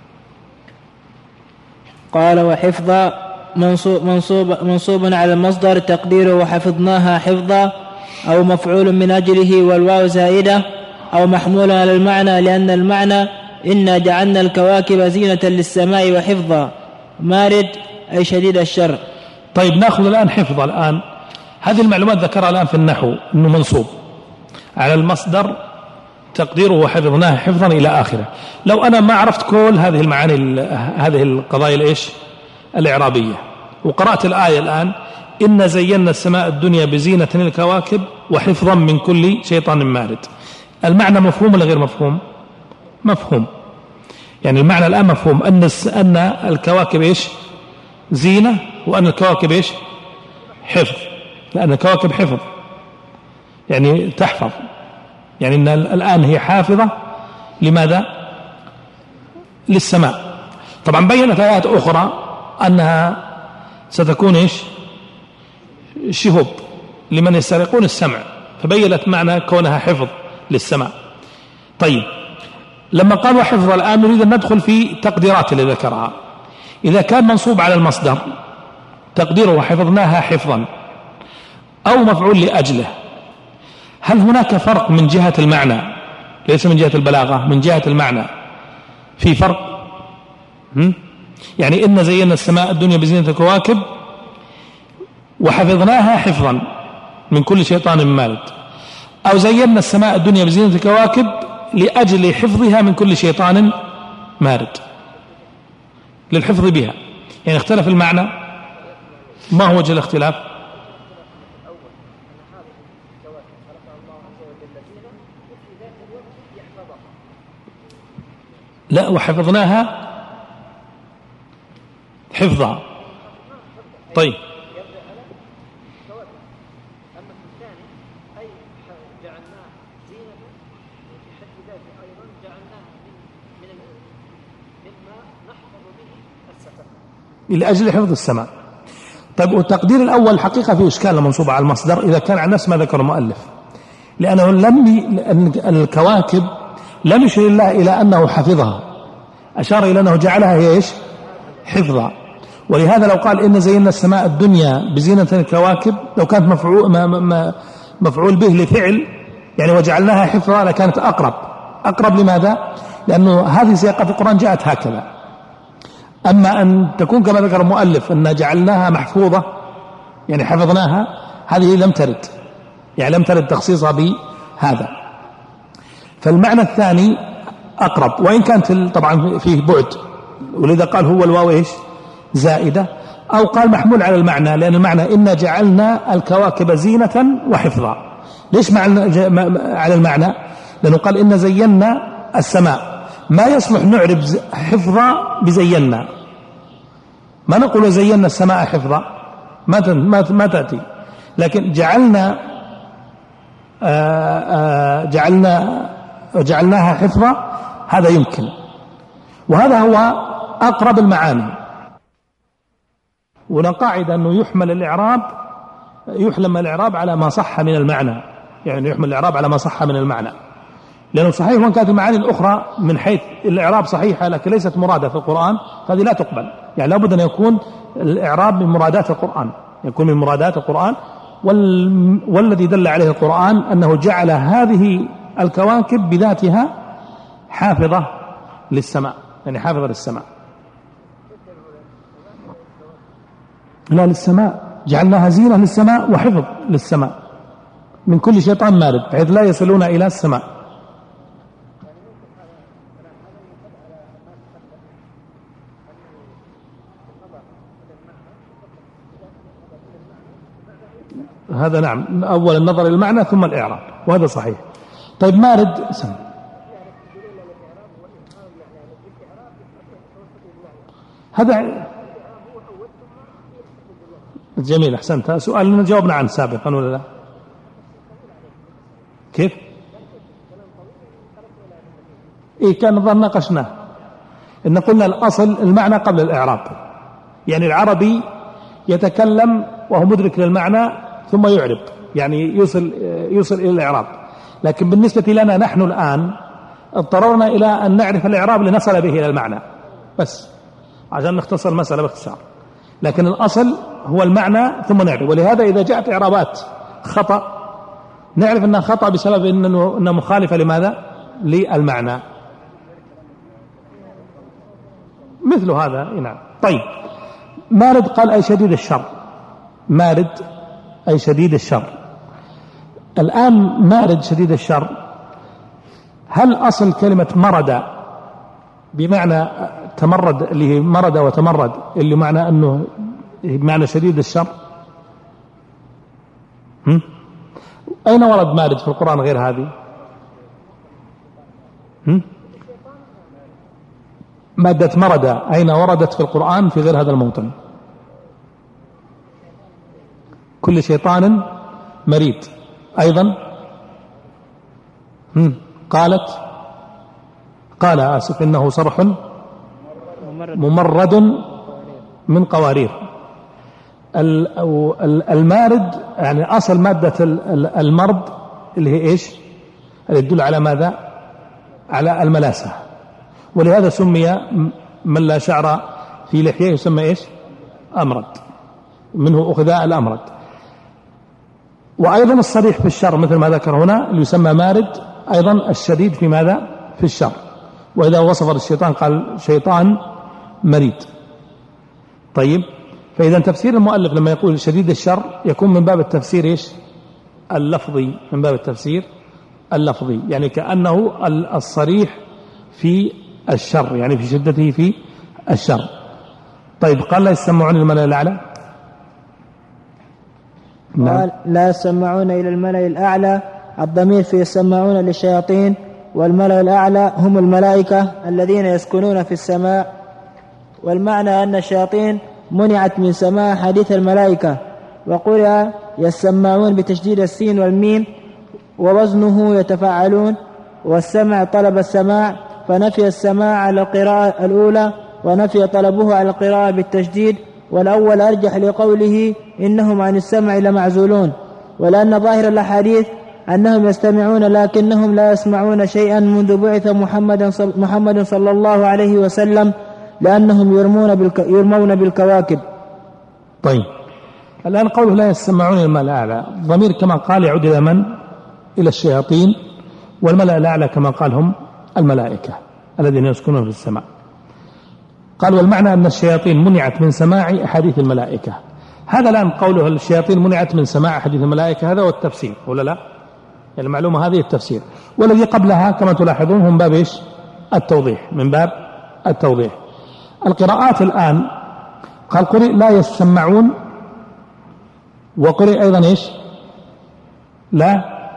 قال وحفظا منصوب على المصدر تقديره وحفظناها حفظا، أو مفعول من أجله والواو زائدة، أو محمول على المعنى، لأن المعنى إنا جعلنا الكواكب زينة للسماء وحفظا، مارد أي شديد الشر. طيب نأخذ الآن حفظا. الآن هذه المعلومات ذكرها الآن في النحو أنه منصوب على المصدر تقديره وحفظناه حفظا إلى آخره. لو أنا ما عرفت كل هذه المعاني هذه القضايا الإعرابية وقرأت الآية الآن إن زينا السماء الدنيا بزينة الكواكب وحفظا من كل شيطان مارد، المعنى مفهوم ولا غير مفهوم؟ مفهوم. يعني المعنى الآن مفهوم أن الكواكب زينة، وأن الكواكب حفظ، لأن الكواكب حفظ يعني تحفظ، يعني إن الآن هي حافظة لماذا؟ للسماء. طبعا بينت آيات أخرى أنها ستكون شهب لمن يسترقون السمع، فبينت معنى كونها حفظ للسماء. طيب لما قال وحفظ الآن نريد أن ندخل في تقديرات اللي ذكرها. إذا كان منصوب على المصدر تقديره وحفظناها حفظا أو مفعول لأجله، هل هناك فرق من جهة المعنى؟ ليس من جهة البلاغة، من جهة المعنى في فرق. يعني إن زينا السماء الدنيا بزينة الكواكب وحفظناها حفظا من كل شيطان مارد، أو زينا السماء الدنيا بزينة الكواكب لأجل حفظها من كل شيطان مارد، للحفظ بها. يعني اختلف المعنى. ما هو وجه الاختلاف؟ لا، وحفظناها حفظا. طيب لأجل حفظ السماء. طيب والتقدير الأول حقيقة في إشكال منصوب على المصدر إذا كان عن نفس ما ذكر المؤلف، لأنه الكواكب لم يشير الله إلى أنه حفظها، أشار إلى أنه جعلها هي حفظا. ولهذا لو قال إن زينا السماء الدنيا بزينة الكواكب، لو كانت مفعول به لفعل يعني وجعلناها حفظا لكانت أقرب. لماذا؟ لأنه هذه سياقة في القرآن جاءت هكذا. أما أن تكون كما ذكر المؤلف أن جعلناها محفوظة يعني حفظناها، هذه لم ترد، يعني لم ترد تخصيصها بهذا. فالمعنى الثاني أقرب، وإن كانت طبعا فيه بعد، ولذا قال هو الواو زائدة، أو قال محمول على المعنى، لأن المعنى إن جعلنا الكواكب زينة وحفظا، ليش على المعنى؟ لأنه قال إن زينا السماء، ما يصلح نعرب حفظا بزينا، ما نقول زينا السماء حفظا، ما تأتي، لكن جعلناها حفظا، هذا يمكن، وهذا هو أقرب المعاني. ونقاعد أنه يحمل الإعراب على ما صح من المعنى، يعني يحمل الإعراب على ما صح من المعنى، لأنه صحيح وإن كانت المعاني الأخرى من حيث الإعراب صحيحة لكن ليست مرادة في القرآن، فهذه لا تقبل، يعني لابد أن يكون الإعراب من مرادات القرآن، يكون من مرادات القرآن. والذي دل عليه القرآن أنه جعل هذه الكواكب بذاتها حافظة للسماء، يعني حافظة للسماء، لا للسماء، جعلناها زينة للسماء وحفظ للسماء من كل شيطان مارد بحيث لا يصلون إلى السماء. هذا نعم، أول النظر إلى المعنى ثم الإعراب، وهذا صحيح. طيب مارد هذا جميل، أحسنت، سؤال جاوبنا عنه سابقا ولا لا؟ كيف؟ كان نظر ناقشناه إن قلنا الأصل المعنى قبل الإعراب، يعني العربي يتكلم وهو مدرك للمعنى ثم يعرب، يعني يوصل إلى الإعراب، لكن بالنسبة لنا نحن الآن اضطررنا إلى أن نعرف الإعراب لنصل به إلى المعنى بس، عشان نختصر المسألة باختصار، لكن الأصل هو المعنى ثم نعرف. ولهذا إذا جاءت إعرابات خطأ نعرف أنها خطأ بسبب أنها مخالفة لماذا؟ للمعنى، مثل هذا. نعم. طيب مارد قال أي شديد الشر، مارد أي شديد الشر. الآن مارد شديد الشر، هل أصل كلمة مرد بمعنى تمرد اللي هي مرد وتمرد اللي معنى أنه معنى شديد الشر؟ أين ورد مارد في القرآن غير هذه؟ مادة مرد أين وردت في القرآن في غير هذا الموطن؟ كل شيطان مريد أيضا. قال آسف إنه صرح ممرد من قوارير. المارد يعني أصل مادة المرد اللي هي إيش؟ اللي تدل على ماذا؟ على الملاسة، ولهذا سمي من لا شعر في لحيته يسمى إيش؟ أمرد، منه أخذ الأمرد. وأيضا الصريح في الشر مثل ما ذكر هنا اللي يسمى مارد، أيضا الشديد في ماذا؟ في الشر. وإذا وصف الشيطان قال شيطان مريد. طيب، فإذا تفسير المؤلف لما يقول شديد الشر يكون من باب التفسير إيش؟ اللفظي، من باب التفسير اللفظي، يعني كأنه الصريح في الشر، يعني في شدته في الشر. طيب قال لا يسمعون الملأ الأعلى. قال لا يسمعون إلى الملأ الأعلى، الضمير في يسمعون للشياطين، والملأ الأعلى هم الملائكة الذين يسكنون في السماء. والمعنى أن الشياطين منعت من سماع حديث الملائكة، وقرئ يسمعون بتشديد السين والميم، ووزنه يتفاعلون، والسمع طلب السماع، فنفي السماع على القراءة الأولى ونفي طلبه على القراءة بالتشديد، والأول أرجح لقوله إنهم عن السمع لمعزولون، ولأن ظاهر الأحاديث أنهم يستمعون لكنهم لا يسمعون شيئا منذ بعث محمد صلى الله عليه وسلم، لأنهم يرمون بالكواكب. طيب الآن قوله لا يسمعون الملأ الأعلى، ضمير كما قال يعود إلى من؟ إلى الشياطين، والملأ الأعلى كما قال هم الملائكة الذين يسكنون في السماء. قال والمعنى أن الشياطين منعت من سماع أحاديث الملائكة. هذا الآن قوله الشياطين منعت من سماع أحاديث الملائكة، هذا هو التفسير ولا لا؟ يعني المعلومة هذه التفسير، والذي قبلها كما تلاحظون هم باب إيش؟ التوضيح، من باب التوضيح. القراءات الآن قال قرئ لا يسمعون، وقرئ أيضا إيش؟ لا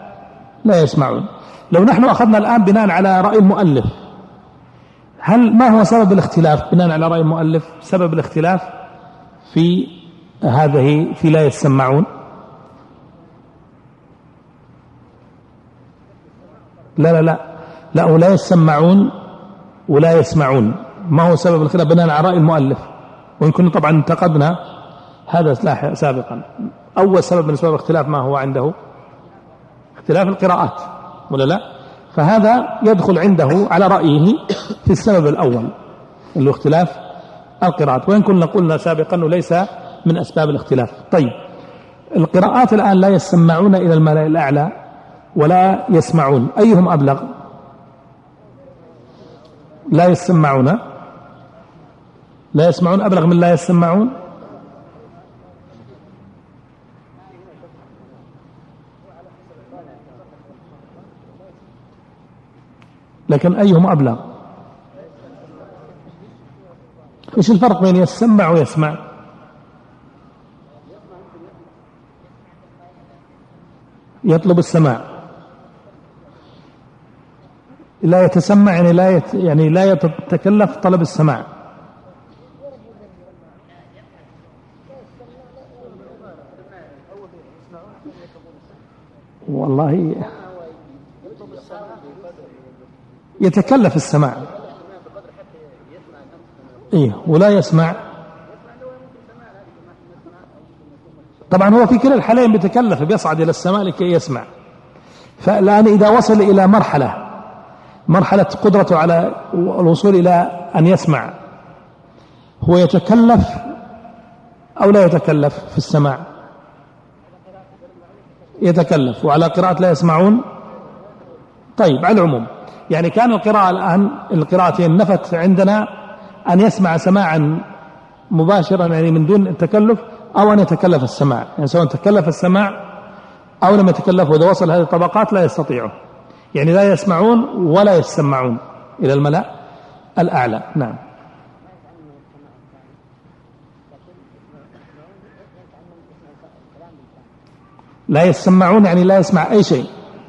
لا يسمعون. لو نحن أخذنا الآن بناء على رأي المؤلف، ما هو سبب الاختلاف بناء على رأي المؤلف؟ سبب الاختلاف في هذه في لا يسمعون. لا ولا يسمعون ولا يسمعون. ما هو سبب الخلاف بناء على رأي المؤلف؟ وإن كنا طبعا انتقدنا هذا سابقا. أول سبب من أسباب الاختلاف ما هو عنده؟ اختلاف القراءات ولا لا؟ فهذا يدخل عنده على رأيه في السبب الأول اللي هو اختلاف القراءات، وإن كنا قلنا سابقا أنه ليس من أسباب الاختلاف. طيب القراءات الآن لا يسمعون إلى الملأ الأعلى ولا يسمعون، أيهم أبلغ؟ لا يسمعون أبلغ من لا يسمعون. لكن أيهم أبلغ؟ إيش الفرق بين يسمع ويسمع؟ يطلب السماع. لا يتسمع يعني لا يتكلف طلب السماع. والله يتكلف السماع ولا يسمع. طبعا هو في كلا الحالين بيتكلف، بيصعد إلى السماء لكي يسمع. فالآن إذا وصل إلى مرحلة قدرته على الوصول إلى أن يسمع، هو يتكلف أو لا يتكلف في السماع؟ يتكلف. وعلى قراءة لا يسمعون. طيب على العموم يعني كان القراءة الآن القراءتين نفت عندنا أن يسمع سماعا مباشرا يعني من دون التكلف، أو أن يتكلف السماع، يعني سواء تكلف السماع أو لم يتكلف، وإذا وصل هذه الطبقات لا يستطيعه، يعني لا يسمعون ولا يسمعون إلى الملأ الأعلى. نعم. لا يسمعون يعني لا يسمع أي شيء.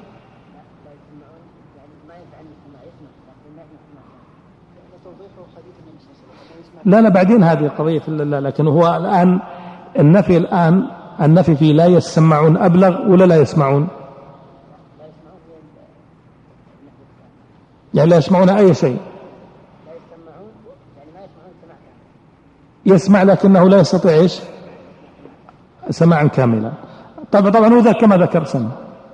لا بعدين هذه قضية لكن هو الآن النفي في لا يسمعون أبلغ ولا لا يسمعون؟ يعني لا يسمعون أي شيء. يسمع لكنه لا يستطيع إيش؟ سماعا كاملا. طبعا هو كما ذكر سنة.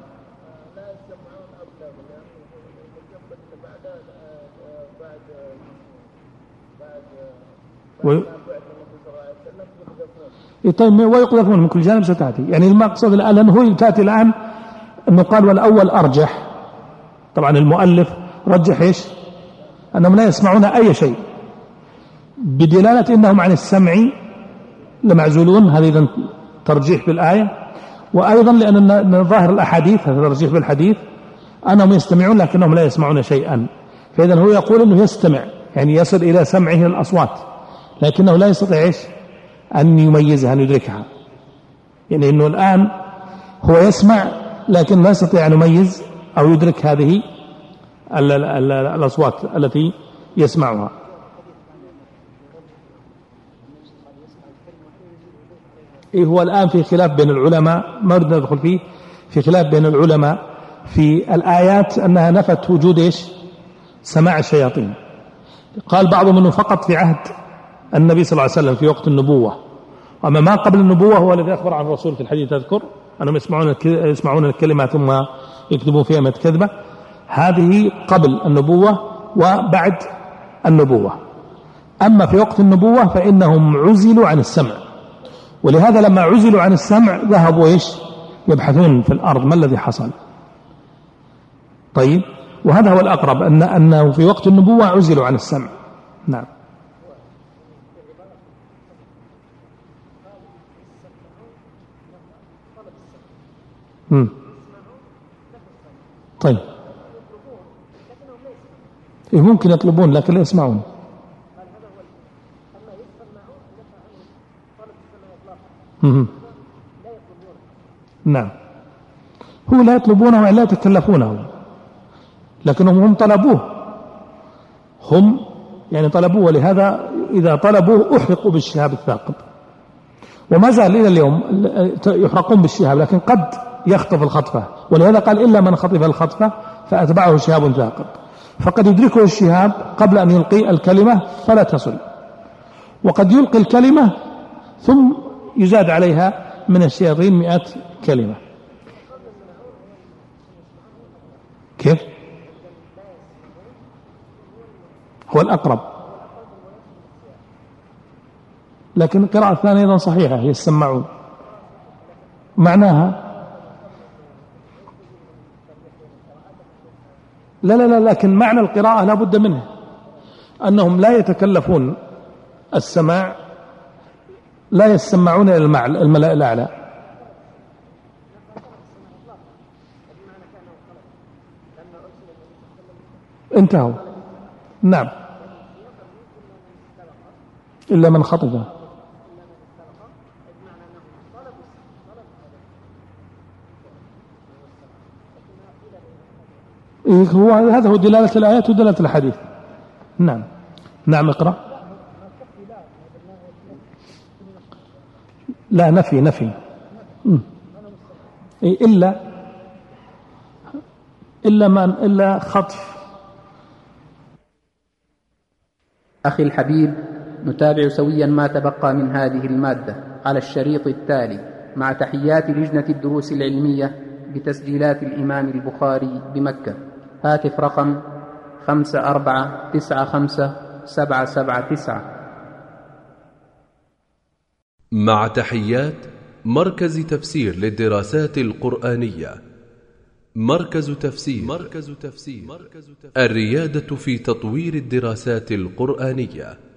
طيب ويقذفون من كل جانب ستأتي، يعني المقصد الآن هو تأتي الآن أنه قال والأول أرجح. طبعا المؤلف رجح إيش؟ أنهم لا يسمعون أي شيء بدلالة أنهم عن السمع لمعزولون، هذا ترجيح بالآية، وأيضا لأن ظاهر الأحاديث هذا ترجيح بالحديث أنهم يستمعون لكنهم لا يسمعون شيئا. فإذا هو يقول أنه يستمع يعني يصل إلى سمعه الأصوات لكنه لا يستطيع إيش؟ أن يميزها أن يدركها، يعني أنه الآن هو يسمع لكن لا يستطيع أن يميز أو يدرك هذه الأصوات التي يسمعها. هو الآن في خلاف بين العلماء، ما بدنا ندخل فيه، في خلاف بين العلماء في الآيات أنها نفت وجود إيش؟ سماع الشياطين. قال بعضهم أنه فقط في عهد النبي صلى الله عليه وسلم في وقت النبوة، أما ما قبل النبوة هو الذي أخبر عن الرسول في الحديث تذكر أنهم يسمعون الكلمة ثم يكتبون فيها مئة كذبة. هذه قبل النبوة وبعد النبوة. أما في وقت النبوة فإنهم عزلوا عن السمع، ولهذا لما عزلوا عن السمع ذهبوا إيش؟ يبحثون في الأرض ما الذي حصل. طيب وهذا هو الأقرب أنه في وقت النبوة عزلوا عن السمع. نعم. طيب ممكن يطلبون لكن لا يسمعون. نعم. هو لا يطلبونه ولا يتكلفونه، لكنهم هم طلبوه، هم يعني طلبوه، ولهذا إذا طلبوه أحرقوا بالشهاب الثاقب، وما زال إلى اليوم يحرقون بالشهاب، لكن قد يخطف الخطفة، ولهذا قال إلا من خطف الخطفة فأتبعه شهاب ثاقب، فقد يدركه الشهاب قبل أن يلقي الكلمة فلا تصل، وقد يلقي الكلمة ثم يزاد عليها من الشياطين 100 كلمة. كيف؟ هو الأقرب، لكن القراءة الثانية أيضا صحيحة، هي السمعون، معناها لا لكن معنى القراءة لا بد منه، أنهم لا يتكلفون السماع، لا يسمعون إلى الملأ الأعلى. انتهوا. نعم، إلا من خطفه. هذا هو دلالة الآيات ودلالة الحديث. نعم اقرأ. لا، نفي إلا خطف. أخي الحبيب، نتابع سويا ما تبقى من هذه المادة على الشريط التالي مع تحيات لجنة الدروس العلمية بتسجيلات الإمام البخاري بمكة. هاتف رقم 54957779. مع تحيات مركز تفسير للدراسات القرآنية. مركز تفسير الريادة في تطوير الدراسات القرآنية.